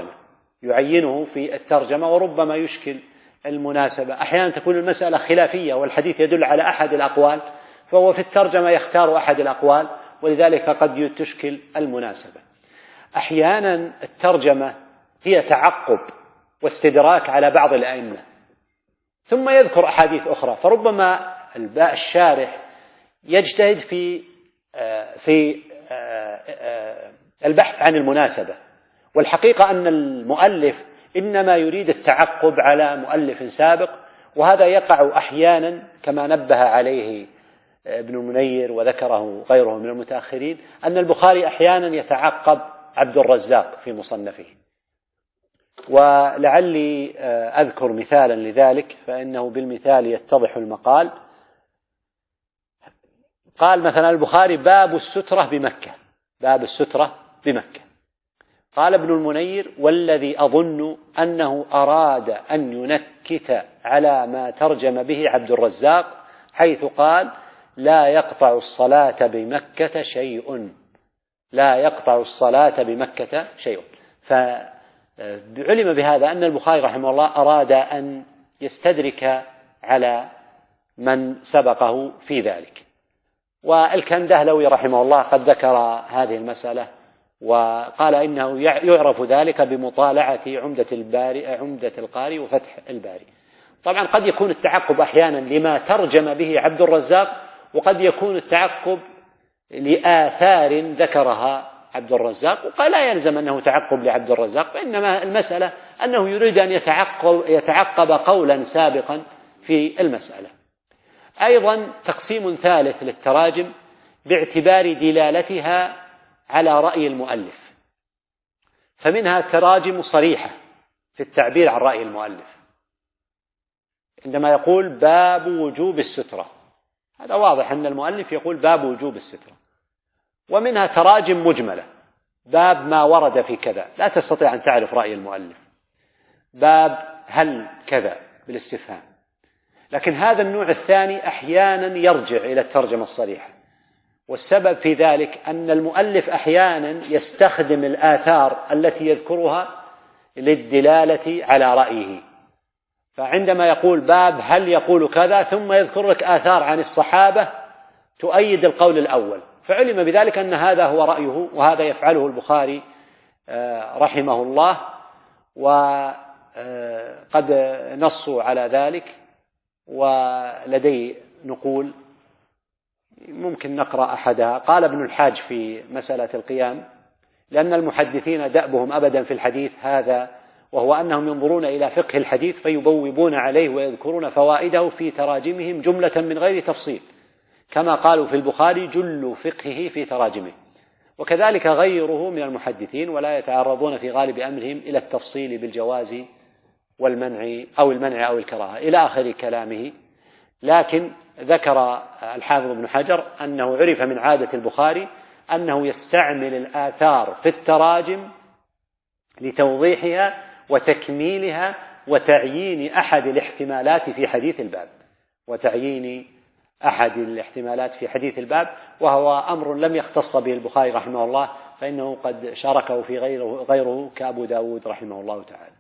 [SPEAKER 1] في الترجمة، وربما يشكل المناسبة. أحيانا تكون المسألة خلافية والحديث يدل على أحد الأقوال، فهو في الترجمة يختار أحد الأقوال، ولذلك قد تشكل المناسبة. أحيانا الترجمة هي تعقب واستدراك على بعض الأئمة، ثم يذكر أحاديث أخرى، فربما الشارح يجتهد في البحث عن المناسبة، والحقيقة أن المؤلف إنما يريد التعقب على مؤلف سابق، وهذا يقع أحيانا كما نبه عليه ابن المنير وذكره غيره من المتأخرين، أن البخاري أحيانا يتعقب عبد الرزاق في مصنفه. ولعلي أذكر مثالا لذلك، فإنه بالمثال يتضح المقال. قال مثلا البخاري: باب السترة بمكة. قال ابن المنير: والذي أظن أنه أراد أن ينكت على ما ترجم به عبد الرزاق، حيث قال: لا يقطع الصلاة بمكة شيء. فعلم بهذا أن البخاري رحمه الله أراد أن يستدرك على من سبقه في ذلك. والكندهلوي رحمه الله قد ذكر هذه المسألة، وقال إنه يعرف ذلك بمطالعة عمدة القاري وفتح الباري. طبعا قد يكون التعقب أحيانا لما ترجم به عبد الرزاق، وقد يكون التعقب لآثار ذكرها عبد الرزاق، وقال لا يلزم أنه تعقب لعبد الرزاق، فإنما المسألة أنه يريد أن يتعقب قولا سابقا في المسألة. أيضا تقسيم ثالث للتراجم باعتبار دلالتها على رأي المؤلف، فمنها تراجم صريحة في التعبير عن رأي المؤلف، عندما يقول: باب وجوب السترة، هذا واضح أن المؤلف يقول باب وجوب السترة. ومنها تراجم مجملة: باب ما ورد في كذا، لا تستطيع أن تعرف رأي المؤلف. باب هل كذا بالاستفهام. لكن هذا النوع الثاني أحيانا يرجع إلى الترجمة الصريحة، والسبب في ذلك أن المؤلف أحيانا يستخدم الآثار التي يذكرها للدلالة على رأيه، فعندما يقول باب هل يقول كذا، ثم يذكر لك آثار عن الصحابة تؤيد القول الأول، فعلم بذلك أن هذا هو رأيه، وهذا يفعله البخاري رحمه الله، وقد نصوا على ذلك. ولدي نقول ممكن نقرأ أحدها. قال ابن الحاج في مسألة القيام: لأن المحدثين دأبهم أبدا في الحديث هذا، وهو أنهم ينظرون إلى فقه الحديث فيبوبون عليه ويذكرون فوائده في تراجمهم جملة من غير تفصيل، كما قالوا في البخاري: جل فقهه في تراجمه. وكذلك غيره من المحدثين، ولا يتعرضون في غالب أمرهم إلى التفصيل بالجواز والمنع أو المنع أو الكراهة إلى آخر كلامه. لكن ذكر الحافظ ابن حجر أنه عرف من عادة البخاري أنه يستعمل الآثار في التراجم لتوضيحها وتكميلها وتعيين أحد الاحتمالات في حديث الباب وهو أمر لم يختص به البخاري رحمه الله، فإنه قد شاركه في غيره كأبو داود رحمه الله تعالى.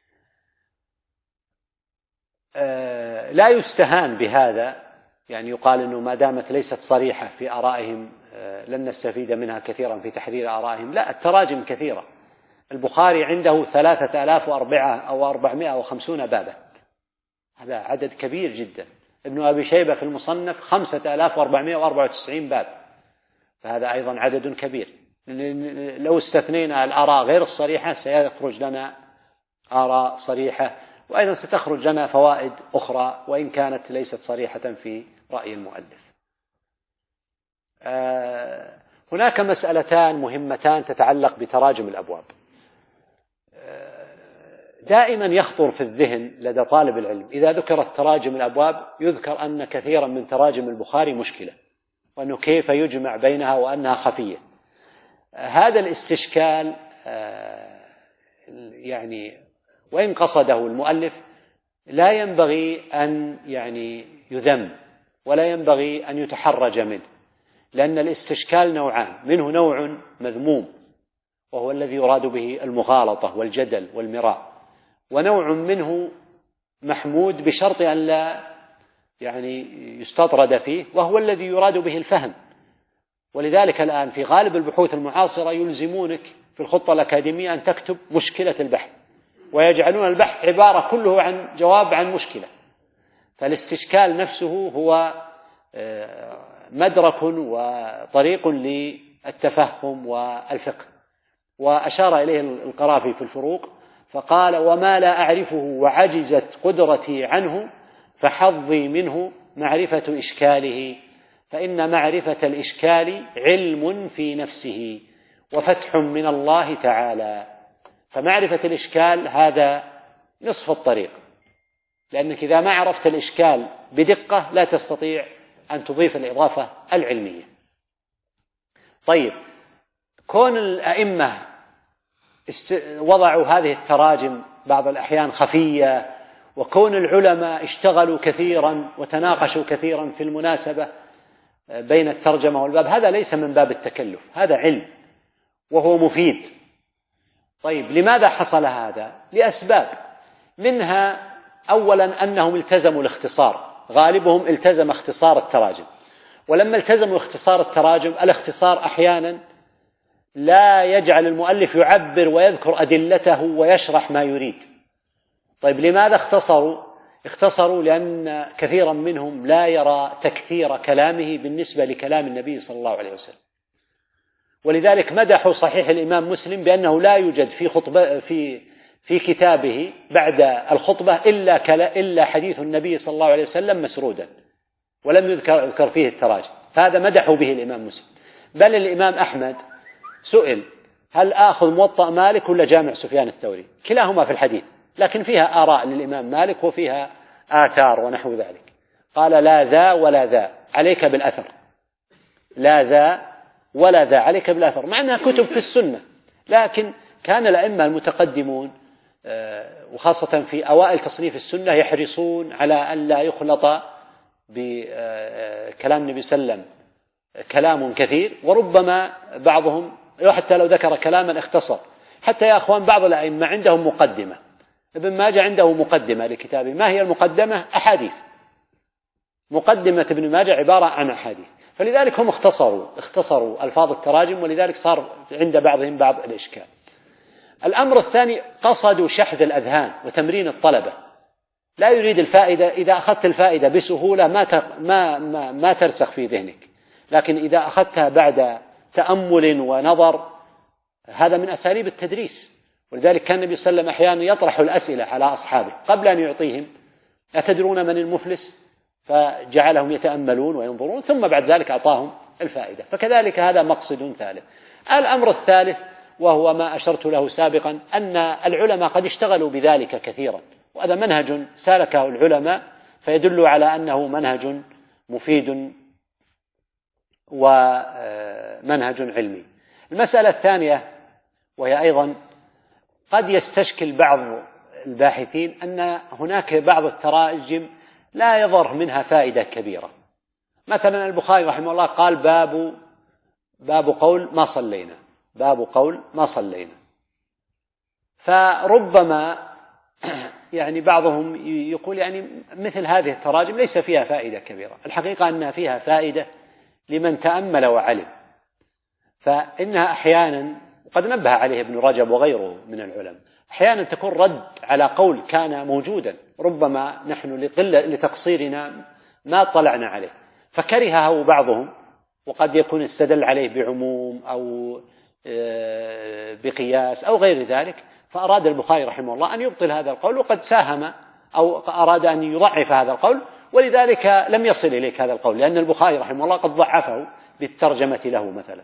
[SPEAKER 1] لا يستهان بهذا، يعني يقال أنه ما دامت ليست صريحة في آرائهم لن نستفيد منها كثيرا في تحرير آرائهم. لا، التراجم كثيرة. البخاري عنده 3450 بابا، هذا عدد كبير جدا. ابن أبي شيبة في المصنف 5494 باب، فهذا أيضا عدد كبير. لو استثنينا الآراء غير الصريحة سيخرج لنا آراء صريحة، وأيضا ستخرج لنا فوائد أخرى وإن كانت ليست صريحة في رأي المؤلف. هناك مسألتان مهمتان تتعلق بتراجم الأبواب. دائما يخطر في الذهن لدى طالب العلم إذا ذكرت تراجم الأبواب يذكر أن كثيرا من تراجم البخاري مشكلة، وأنه كيف يجمع بينها وأنها خفية. هذا الاستشكال يعني وإن قصده المؤلف لا ينبغي أن يذم ولا ينبغي أن يتحرج منه، لأن الاستشكال نوعان: منه نوع مذموم وهو الذي يراد به المغالطة والجدل والمراء، ونوع منه محمود بشرط أن لا يستطرد فيه وهو الذي يراد به الفهم. ولذلك الآن في غالب البحوث المعاصرة يلزمونك في الخطة الأكاديمية أن تكتب مشكلة البحث، ويجعلون البحث عبارة كله عن جواب عن مشكلة. فالاستشكال نفسه هو مدرك وطريق للتفهم والفقه. وأشار إليه القرافي في الفروق فقال: وما لا أعرفه وعجزت قدرتي عنه فحظي منه معرفة إشكاله، فإن معرفة الإشكال علم في نفسه وفتح من الله تعالى. فمعرفة الإشكال هذا نصف الطريق، لأنك إذا ما عرفت الإشكال بدقة لا تستطيع أن تضيف الإضافة العلمية. طيب، كون الأئمة وضعوا هذه التراجم بعض الأحيان خفية، وكون العلماء اشتغلوا كثيرا وتناقشوا كثيرا في المناسبة بين الترجمة والباب، هذا ليس من باب التكلف، هذا علم وهو مفيد. طيب، لماذا حصل هذا؟ لأسباب، منها أولا أنهم التزموا الاختصار، غالبهم التزم اختصار التراجم. ولما التزموا اختصار التراجم، الاختصار أحيانا لا يجعل المؤلف يعبر ويذكر أدلته ويشرح ما يريد. طيب، لماذا اختصروا لأن كثيرا منهم لا يرى تكثير كلامه بالنسبة لكلام النبي صلى الله عليه وسلم. ولذلك مدحوا صحيح الإمام مسلم بأنه لا يوجد في كتابه بعد الخطبة إلا حديث النبي صلى الله عليه وسلم مسرودا، ولم يذكر فيه التراجم، فهذا مدحوا به الإمام مسلم. بل الإمام أحمد سئل: هل آخذ موطأ مالك ولا جامع سفيان الثوري؟ كلاهما في الحديث، لكن فيها آراء للإمام مالك وفيها آثار ونحو ذلك. قال: لا ذا ولا ذا، عليك بالأثر. لا ذا ولا ذا، عليك بالأثر، مع أنها كتب في السنة. لكن كان الأئمة المتقدمون وخاصة في أوائل تصنيف السنة يحرصون على أن لا يخلط بكلام النبي صلى الله عليه وسلم كلام كثير، وربما بعضهم حتى لو ذكر كلاما اختصر. حتى يا أخوان بعض الأئمة عندهم مقدمة، ابن ماجه عنده مقدمة لكتابه، ما هي المقدمة؟ أحاديث. مقدمة ابن ماجه عبارة عن أحاديث، فلذلك هم اختصروا ألفاظ التراجم، ولذلك صار عند بعضهم بعض الإشكال. الأمر الثاني: قصدوا شحذ الأذهان وتمرين الطلبة. لا يريد الفائدة، إذا أخذت الفائدة بسهولة ما ترسخ في ذهنك، لكن إذا أخذتها بعد تأمل ونظر هذا من أساليب التدريس، ولذلك كان النبي صلى الله عليه وسلم أحيانا يطرح الأسئلة على أصحابه قبل أن يعطيهم: أتدرون من المفلس؟ فجعلهم يتأملون وينظرون، ثم بعد ذلك أعطاهم الفائدة. فكذلك هذا مقصد ثالث. الأمر الثالث وهو ما أشرت له سابقا، أن العلماء قد اشتغلوا بذلك كثيرا، وهذا منهج سالكه العلماء فيدل على أنه منهج مفيد ومنهج علمي. المسألة الثانية، وهي أيضا قد يستشكل بعض الباحثين، أن هناك بعض التراجم لا يظهر منها فائدة كبيرة. مثلا البخاري رحمه الله قال: باب قول ما صلينا، باب قول ما صلينا. فربما يعني بعضهم يقول يعني مثل هذه التراجم ليس فيها فائدة كبيرة. الحقيقة أنها فيها فائدة لمن تأمل وعلم، فإنها أحيانا، وقد نبه عليه ابن رجب وغيره من العلماء، أحيانا تكون رد على قول كان موجودا، ربما نحن لتقصيرنا ما طلعنا عليه فكرهه بعضهم، وقد يكون استدل عليه بعموم أو بقياس أو غير ذلك، فأراد البخاري رحمه الله أن يبطل هذا القول، وقد ساهم أو أراد أن يضعف هذا القول، ولذلك لم يصل إليك هذا القول، لأن البخاري رحمه الله قد ضعفه بالترجمة له مثلا.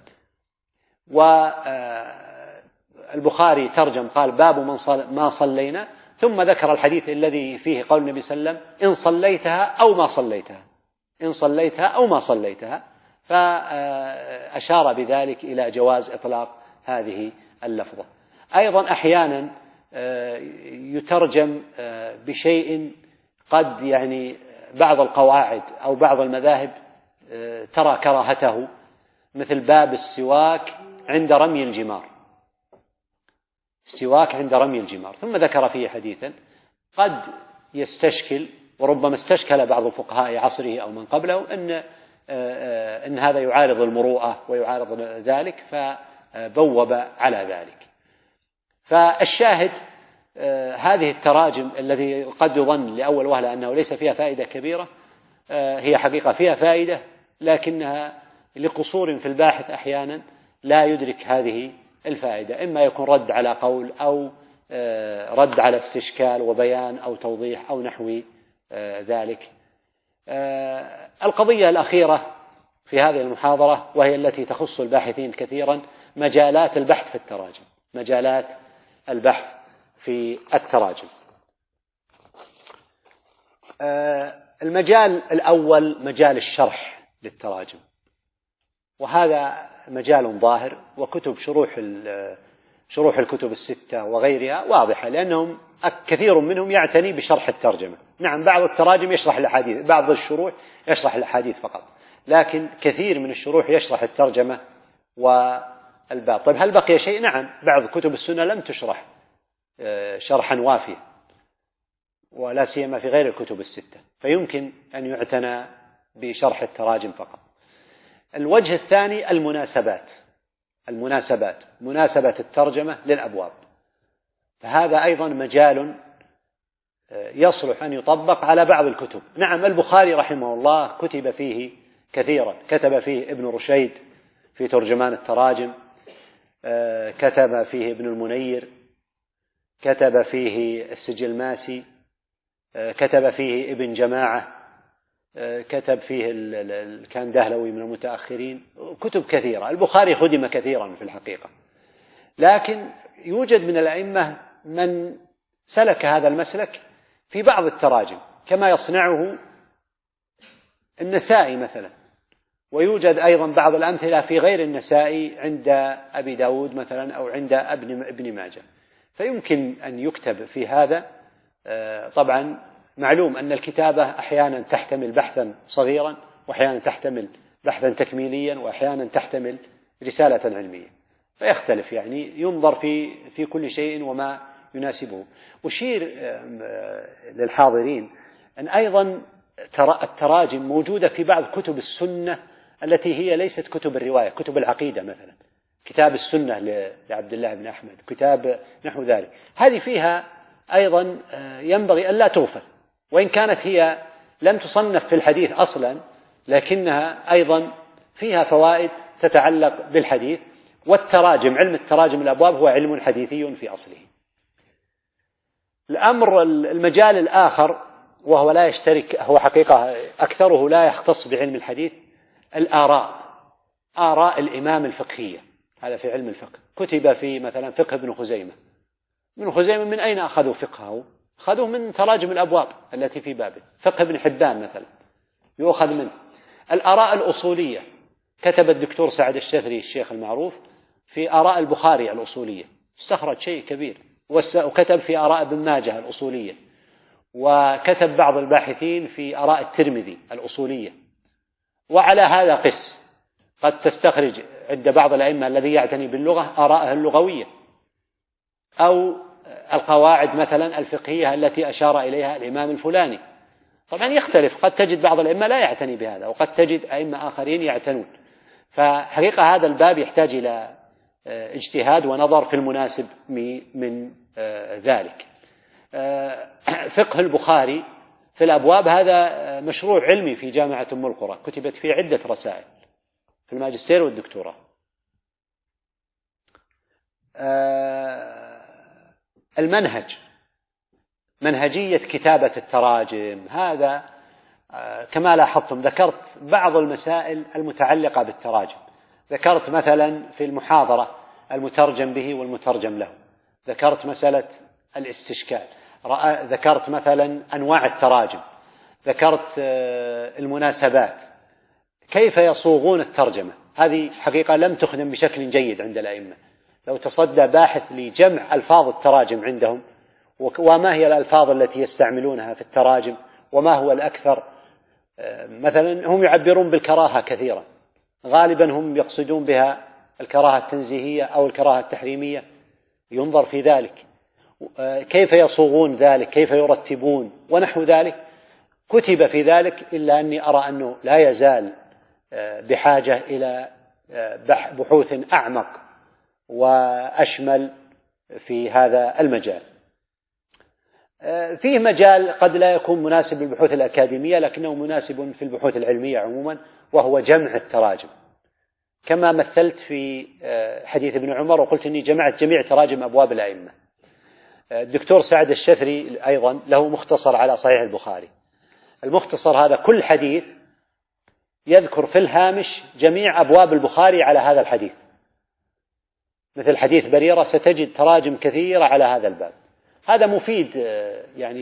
[SPEAKER 1] والبخاري ترجم قال: باب ما صلينا، ثم ذكر الحديث الذي فيه قول النبي صلى الله عليه وسلم: إن صليتها أو ما صليتها، إن صليتها أو ما صليتها، فأشار بذلك إلى جواز إطلاق هذه اللفظة. أيضا أحيانا يترجم بشيء قد يعني بعض القواعد أو بعض المذاهب ترى كراهته، مثل باب السواك عند رمي الجمار، السواك عند رمي الجمار، ثم ذكر فيه حديثا قد يستشكل، وربما استشكل بعض الفقهاء عصره أو من قبله، أن هذا يعارض المروءة ويعارض ذلك، فبوب على ذلك. فالشاهد هذه التراجم التي قد يظن لأول وهلة أنه ليس فيها فائدة كبيرة، هي حقيقة فيها فائدة، لكنها لقصور في الباحث أحيانا لا يدرك هذه الفائدة، إما يكون رد على قول، أو رد على استشكال وبيان أو توضيح أو نحو ذلك. القضية الأخيرة في هذه المحاضرة، وهي التي تخص الباحثين كثيرا، مجالات البحث في التراجم، مجالات البحث في التراجم. المجال الأول مجال الشرح للتراجم، وهذا مجال ظاهر، وكتب شروح الكتب الستة وغيرها واضحة، لأنهم كثير منهم يعتني بشرح الترجمة. نعم، بعض التراجم يشرح الأحاديث، بعض الشروح يشرح الأحاديث فقط، لكن كثير من الشروح يشرح الترجمة والباب. طيب هل بقي شيء؟ نعم، بعض كتب السنة لم تشرح شرحا وافيا، ولا سيما في غير الكتب الستة، فيمكن أن يعتنى بشرح التراجم فقط. الوجه الثاني المناسبات، مناسبة الترجمة للأبواب، فهذا أيضا مجال يصلح أن يطبق على بعض الكتب. نعم، البخاري رحمه الله كتب فيه كثيرا، كتب فيه ابن رشيد في ترجمان التراجم، كتب فيه ابن المنير، كتب فيه السجلماسي، كتب فيه ابن جماعة، كتب فيه الكندهلوي من المتأخرين، كتب كثيرة. البخاري خدم كثيرا في الحقيقة، لكن يوجد من الأئمة من سلك هذا المسلك في بعض التراجم، كما يصنعه النسائي مثلا، ويوجد أيضا بعض الأمثلة في غير النسائي عند أبي داود مثلا، أو عند ابن ماجه، فيمكن أن يكتب في هذا. طبعا معلوم أن الكتابة أحيانا تحتمل بحثا صغيرا، وأحيانا تحتمل بحثا تكميليا، وأحيانا تحتمل رسالة علمية، فيختلف، يعني ينظر في كل شيء وما يناسبه. أشير للحاضرين أن أيضا التراجم موجودة في بعض كتب السنة التي هي ليست كتب الرواية، كتب العقيدة مثلا، كتاب السنة لعبد الله بن أحمد، كتاب نحو ذلك، هذه فيها أيضا ينبغي أن لا تغفل، وإن كانت هي لم تصنف في الحديث أصلا، لكنها أيضا فيها فوائد تتعلق بالحديث، والتراجم، علم التراجم الأبواب هو علم حديثي في أصله. المجال الآخر وهو لا يشترك، هو حقيقة أكثره لا يختص بعلم الحديث، آراء الإمام الفقهية. هذا في علم الفقه كتب في مثلا فقه ابن خزيمة. ابن خزيمة من أين أخذوا فقهه؟ أخذوه من تراجم الأبواب التي في بابه. فقه ابن حبان مثلا يؤخذ منه. الآراء الأصولية كتب الدكتور سعد الشثري الشيخ المعروف في آراء البخاري الأصولية، استخرج شيء كبير. وكتب في آراء ابن ماجه الأصولية، وكتب بعض الباحثين في آراء الترمذي الأصولية. وعلى هذا قس، قد تستخرج عند بعض الأئمة الذي يعتني باللغة آراءه اللغوية، أو القواعد مثلا الفقهية التي أشار إليها الإمام الفلاني. طبعا يختلف، قد تجد بعض الأئمة لا يعتني بهذا، وقد تجد أئمة آخرين يعتنون. فحقيقة هذا الباب يحتاج إلى اجتهاد ونظر في المناسب من ذلك. فقه البخاري في الأبواب هذا مشروع علمي في جامعة أم القرى، كتبت فيه عدة رسائل في الماجستير والدكتوراه. المنهج، منهجية كتابة التراجم، هذا كما لاحظتم ذكرت بعض المسائل المتعلقة بالتراجم. ذكرت مثلا في المحاضرة المترجم به والمترجم له، ذكرت مسألة الاستشكال، ذكرت مثلا أنواع التراجم، ذكرت المناسبات، كيف يصوغون الترجمة. هذه حقيقة لم تخدم بشكل جيد عند الأئمة. لو تصدى باحث لجمع ألفاظ التراجم عندهم، وما هي الألفاظ التي يستعملونها في التراجم، وما هو الأكثر. مثلا هم يعبرون بالكراهة كثيرا، غالبا هم يقصدون بها الكراهة التنزيهية أو الكراهة التحريمية، ينظر في ذلك. كيف يصوغون ذلك، كيف يرتبون ونحو ذلك، كتب في ذلك. إلا أني أرى أنه لا يزال بحاجة إلى بحوث أعمق وأشمل في هذا المجال. فيه مجال قد لا يكون مناسب للبحوث الأكاديمية، لكنه مناسب في البحوث العلمية عموما، وهو جمع التراجم. كما مثلت في حديث ابن عمر وقلت إني جمعت جميع تراجم أبواب الأئمة. الدكتور سعد الشثري أيضا له مختصر على صحيح البخاري. المختصر هذا كل حديث يذكر في الهامش جميع أبواب البخاري على هذا الحديث، مثل حديث بريرة ستجد تراجم كثيرة على هذا الباب. هذا مفيد يعني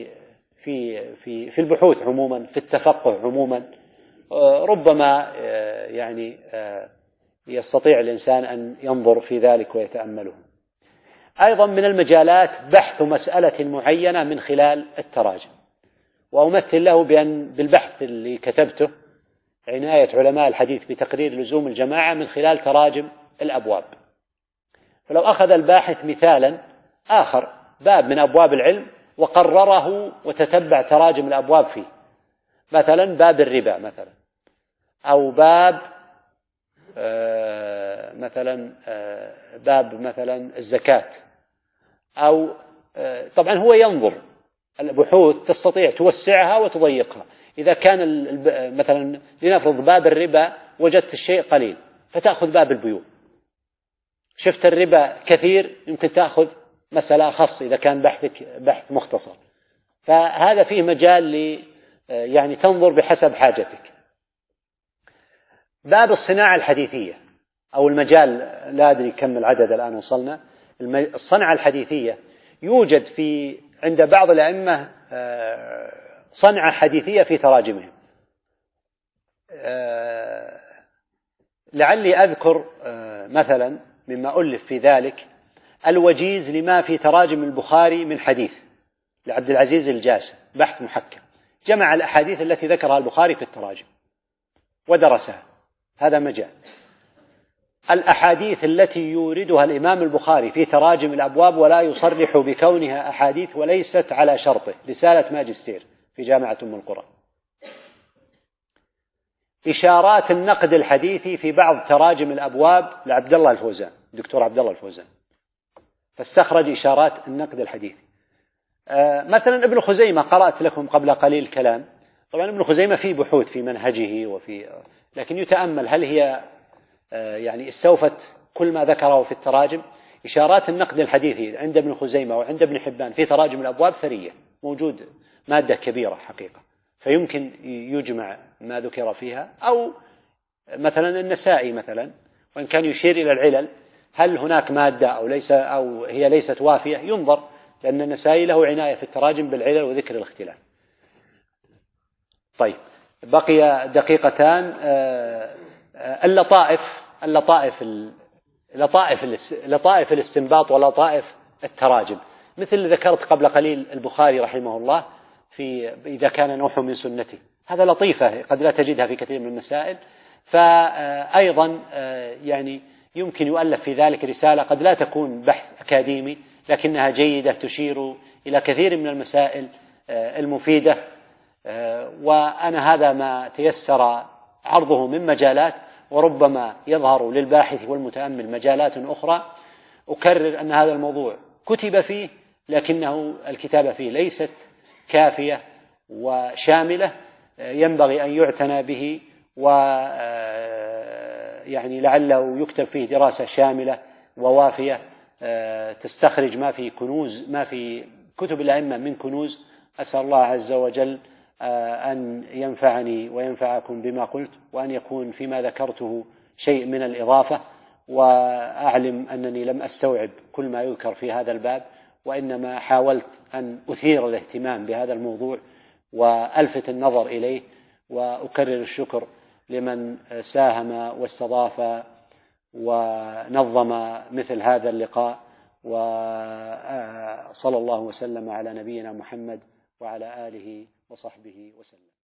[SPEAKER 1] في البحوث عموما، في التفقه عموما. ربما يعني يستطيع الإنسان أن ينظر في ذلك ويتأمله. أيضا من المجالات بحث مسألة معينة من خلال التراجم، وأمثل له بالبحث اللي كتبته عناية علماء الحديث بتقرير لزوم الجماعة من خلال تراجم الأبواب. فلو أخذ الباحث مثالا آخر، باب من أبواب العلم، وقرره وتتبع تراجم الأبواب فيه، مثلا باب الربا مثلا، أو باب مثلا الزكاة، أو طبعا هو ينظر البحوث تستطيع توسعها وتضيقها. إذا كان مثلا لنفرض باب الربا وجدت الشيء قليل فتأخذ باب البيوع، شفت الربا كثير يمكن تأخذ مسألة خاصة إذا كان بحث مختصر. فهذا فيه مجال يعني تنظر بحسب حاجتك. باب الصناعة الحديثية أو المجال، لا أدري كم العدد الآن وصلنا، الصنعة الحديثية يوجد عند بعض الأئمة صنعة حديثية في تراجمهم. لعلي أذكر مثلا مما ألف في ذلك الوجيز لما في تراجم البخاري من حديث لعبد العزيز الجاسم، بحث محكم، جمع الأحاديث التي ذكرها البخاري في التراجم ودرسها. هذا مجال. الأحاديث التي يوردها الإمام البخاري في تراجم الأبواب ولا يصرح بكونها أحاديث وليست على شرطه، رسالة ماجستير في جامعة أم القرى. إشارات النقد الحديثي في بعض تراجم الأبواب لعبد الله الفوزان، دكتور عبد الله الفوزان، فاستخرج إشارات النقد الحديثي. مثلا ابن خزيمة قرأت لكم قبل قليل كلام. طبعا ابن خزيمة فيه بحوث في منهجه لكن يتأمل هل هي يعني استوفت كل ما ذكره في التراجم. إشارات النقد الحديثي عند ابن خزيمة وعند ابن حبان في تراجم الأبواب ثرية، موجود مادة كبيرة حقيقة، فيمكن يجمع ما ذكر فيها. أو مثلا النسائي مثلا، وإن كان يشير إلى العلل، هل هناك مادة أو ليس، أو هي ليست وافية، ينظر، لأن النسائي له عناية في التراجم بالعلل وذكر الاختلاف. طيب، بقي دقيقتان. لطائف الاستنباط ولطائف التراجم، مثل ذكرت قبل قليل البخاري رحمه الله في إذا كان نوح من سنته، هذا لطيفة قد لا تجدها في كثير من المسائل. فأيضا يعني يمكن يؤلف في ذلك رسالة قد لا تكون بحث أكاديمي، لكنها جيدة تشير إلى كثير من المسائل المفيدة. وأنا هذا ما تيسر عرضه من مجالات، وربما يظهر للباحث والمتأمل مجالات أخرى. أكرر أن هذا الموضوع كتب فيه، لكنه الكتابة فيه ليست كافية وشاملة، ينبغي أن يعتنى به، ويعني لعله يكتب فيه دراسة شاملة ووافية تستخرج ما في كتب الأئمة من كنوز. أسأل الله عز وجل أن ينفعني وينفعكم بما قلت، وأن يكون فيما ذكرته شيء من الإضافة، وأعلم أنني لم أستوعب كل ما يذكر في هذا الباب، وإنما حاولت أن أثير الاهتمام بهذا الموضوع وألفت النظر إليه. وأكرر الشكر لمن ساهم واستضاف ونظم مثل هذا اللقاء، وصلى الله وسلم على نبينا محمد وعلى آله وصحبه وسلم.